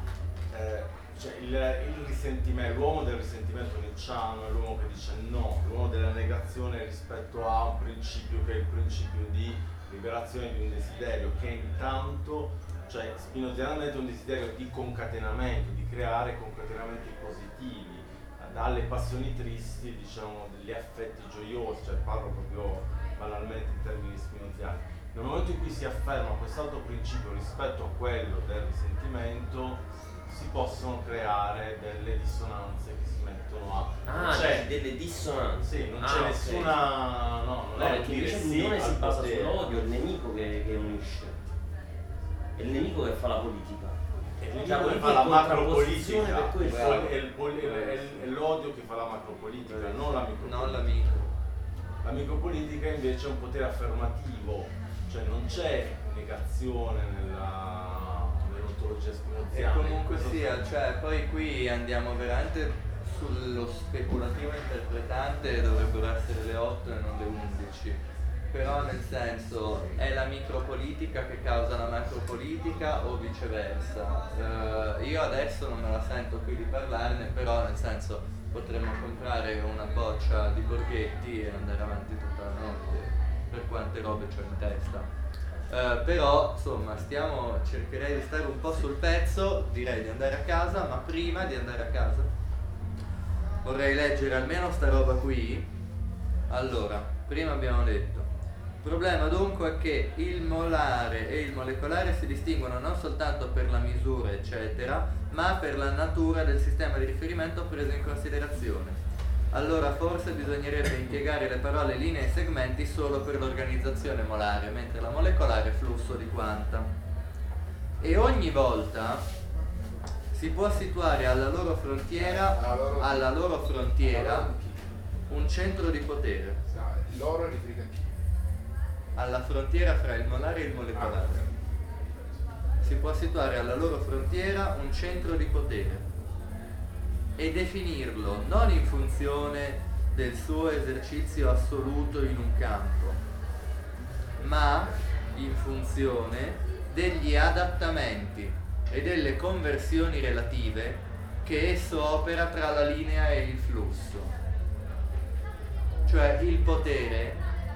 S1: cioè il risentimento, l'uomo del risentimento nicciano è l'uomo che dice no, l'uomo della negazione rispetto a un principio che è il principio di liberazione di un desiderio che intanto, cioè spinozianamente è un desiderio di concatenamento, di creare concatenamenti positivi, dalle passioni tristi, diciamo, degli affetti gioiosi, cioè parlo proprio banalmente in termini spinoziani. Nel momento in cui si afferma quest'altro principio rispetto a quello del risentimento, si possono creare delle dissonanze che si mettono
S5: delle dissonanze.
S1: Sì, non c'è nessuna. No, non è
S5: perché invece l'unione si basa sull'odio, è il nemico che unisce. È il nemico che fa la politica.
S1: È il nemico che fa la macropolitica.
S5: Per questo.
S1: È l'odio che fa la macropolitica, non la micropolitica.
S2: Non l'amico.
S1: La micropolitica invece è un potere affermativo, cioè non c'è negazione nell'ontologia
S2: E
S1: spinoziana.
S2: comunque sia, cioè poi qui andiamo veramente sullo speculativo interpretante, dovrebbero essere le 8 e non le 11. Però nel senso, è la micropolitica che causa la macropolitica o viceversa? Io adesso non me la sento qui di parlarne, però nel senso potremmo comprare una boccia di Borghetti e andare avanti tutta la notte, per quante robe c'ho in testa. Però insomma cercherei di stare un po' sul pezzo, direi di andare a casa, ma prima di andare a casa vorrei leggere almeno sta roba qui. Allora, prima abbiamo detto: il problema dunque è che il molare e il molecolare si distinguono non soltanto per la misura eccetera, ma per la natura del sistema di riferimento preso in considerazione. Allora forse bisognerebbe impiegare le parole linee e segmenti solo per l'organizzazione molare, mentre la molecolare è flusso di quanta. E ogni volta si può situare alla loro frontiera un centro di potere.
S8: Loro è riferito a chi?
S2: Alla frontiera fra il molare e il molecolare. Si può situare alla loro frontiera un centro di potere e definirlo non in funzione del suo esercizio assoluto in un campo, ma in funzione degli adattamenti e delle conversioni relative che esso opera tra la linea e il flusso. Cioè il potere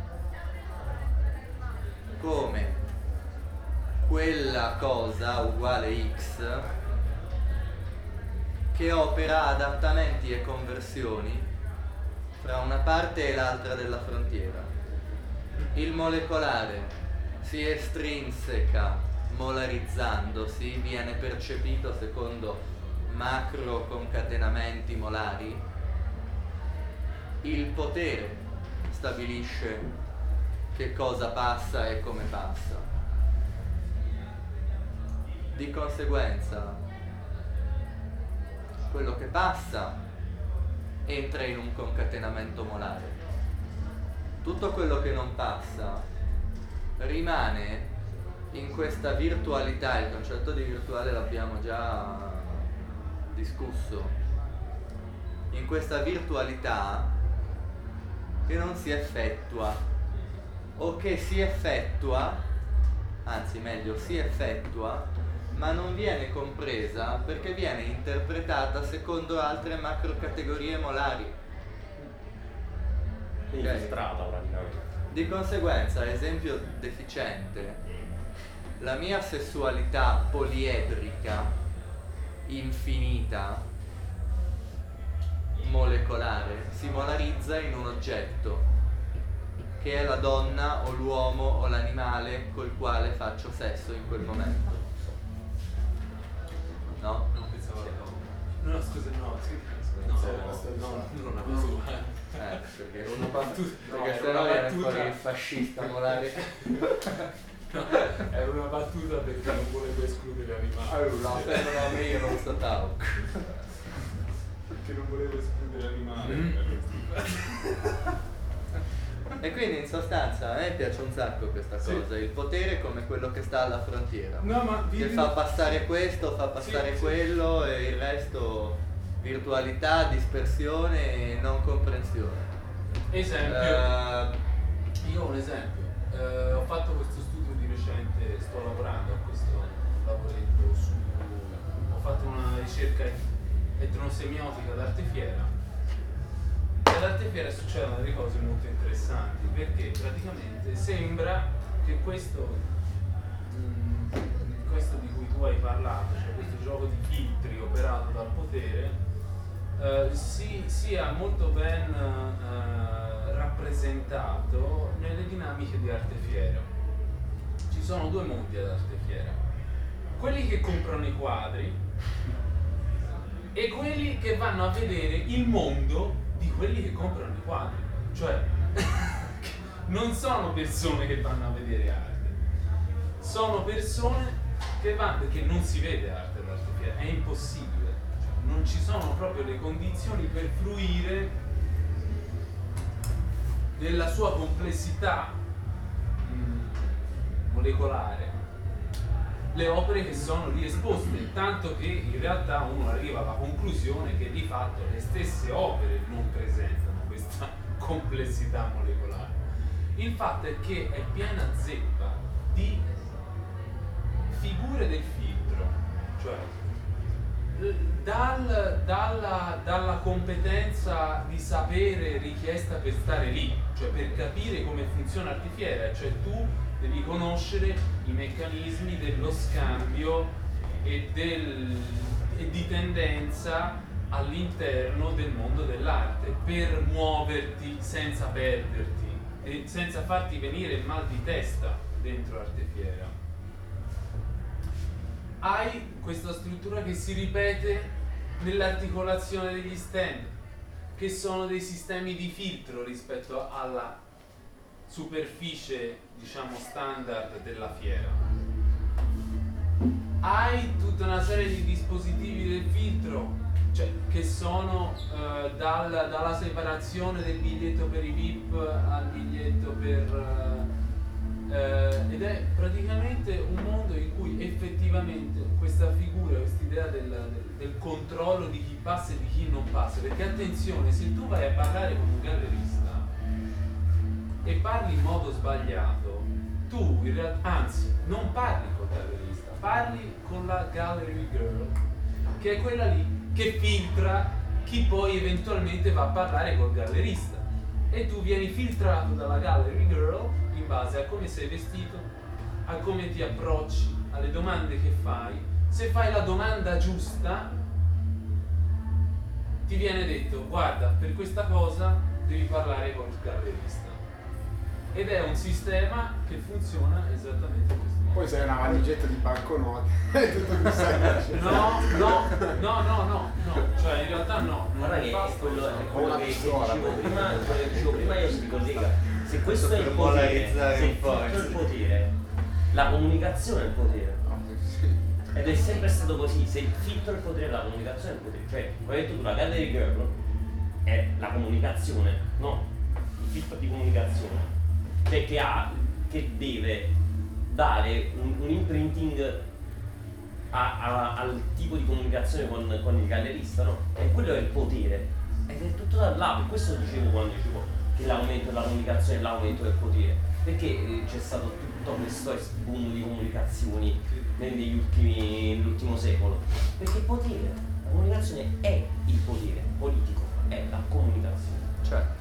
S2: come quella cosa uguale x che opera adattamenti e conversioni fra una parte e l'altra della frontiera. Il molecolare si estrinseca molarizzandosi, viene percepito secondo macro concatenamenti molari. Il potere stabilisce che cosa passa e come passa. Di conseguenza, quello che passa entra in un concatenamento molare. Tutto quello che non passa rimane in questa virtualità. Il concetto di virtuale l'abbiamo già discusso. In questa virtualità che non si effettua o che si effettua anzi meglio si effettua, ma non viene compresa perché viene interpretata secondo altre macrocategorie molari.
S5: Quindi
S2: Ok.
S5: filtrata praticamente.
S2: Di conseguenza, esempio deficiente, la mia sessualità poliedrica, infinita, molecolare, si molarizza in un oggetto, che è la donna o l'uomo o l'animale col quale faccio sesso in quel momento. No?
S4: Non pensavo alla donna. No, scusa, no, non una battuta.
S2: Perché
S4: Era una battuta. No,
S2: perché
S4: era
S2: sennò
S4: una
S2: viene fuori il
S4: battuta.
S2: fascista molare.
S4: No, era una battuta perché non volevo escludere animali.
S2: No, io non sto tau.
S4: Perché non volevo escludere animali.
S2: E quindi in sostanza a me piace un sacco questa
S4: Sì.
S2: cosa, il potere come quello che sta alla frontiera,
S4: No, ma
S2: che fa passare questo, fa passare
S4: Sì.
S2: quello e il resto virtualità, dispersione e non comprensione.
S4: Esempio. Io ho un esempio. Ho fatto questo studio di recente, sto lavorando a questo lavoretto su. Ho fatto una ricerca etnosemiotica d'arte fiera. E all'arte fiera succedono delle cose molto interessanti perché praticamente sembra che questo di cui tu hai parlato, cioè questo gioco di filtri operato dal potere, sia molto ben rappresentato nelle dinamiche di arte fiera. Ci sono due mondi ad arte fiera: quelli che comprano i quadri e quelli che vanno a vedere il mondo di quelli che comprano i quadri. Cioè non sono persone che vanno a vedere arte, sono persone che vanno, perché non si vede arte ad arte fiera, è impossibile, cioè, non ci sono proprio le condizioni per fruire della sua complessità molecolare le opere che sono lì esposte, tanto che in realtà uno arriva alla conclusione che di fatto le stesse opere non presentano questa complessità molecolare. Il fatto è che è piena zeppa di figure del filtro, cioè dalla competenza di sapere richiesta per stare lì, cioè per capire come funziona arte fiera, cioè tu devi conoscere i meccanismi dello scambio e di tendenza all'interno del mondo dell'arte per muoverti senza perderti e senza farti venire il mal di testa dentro arte fiera. Hai questa struttura che si ripete nell'articolazione degli stand, che sono dei sistemi di filtro rispetto alla superficie, diciamo, standard della fiera. Hai tutta una serie di dispositivi del filtro, cioè che sono dalla separazione del biglietto per i VIP al biglietto per ed è praticamente un mondo in cui effettivamente questa figura, questa idea del controllo di chi passa e di chi non passa, perché attenzione, se tu vai a parlare con un gallerista e parli in modo sbagliato, tu in realtà, anzi, non parli col gallerista, parli con la gallery girl, che è quella lì che filtra chi poi eventualmente va a parlare col gallerista, e tu vieni filtrato dalla gallery girl in base a come sei vestito, a come ti approcci, alle domande che fai. Se fai la domanda giusta ti viene detto: guarda, per questa cosa devi parlare col gallerista. Ed è un sistema che funziona esattamente in questo modo.
S8: Poi sei una valigetta di banconote e tutto mi stai
S4: No, cioè in realtà no.
S5: Guarda che
S4: basta,
S5: quello
S4: no.
S5: è quello che dicevo prima, io si collega. Se questo è il
S2: Per
S5: potere,
S2: polarizzare
S5: se
S2: un
S5: il
S2: po',
S5: filtro è il potere, la comunicazione è il potere. Ed è sempre stato così: se il filtro è il potere, la comunicazione è il potere. Cioè, come hai detto tu, la gallery girl è la comunicazione, no? Il filtro di comunicazione. Cioè che deve dare un imprinting al tipo di comunicazione con il gallerista, no? E quello è il potere. Ed è tutto da là, per questo dicevo quando dicevo che l'aumento della comunicazione è l'aumento del potere. Perché c'è stato tutto tutto questo boom di comunicazioni nell'ultimo secolo? Perché il potere, la comunicazione è il potere politico, è la comunicazione.
S2: Certo.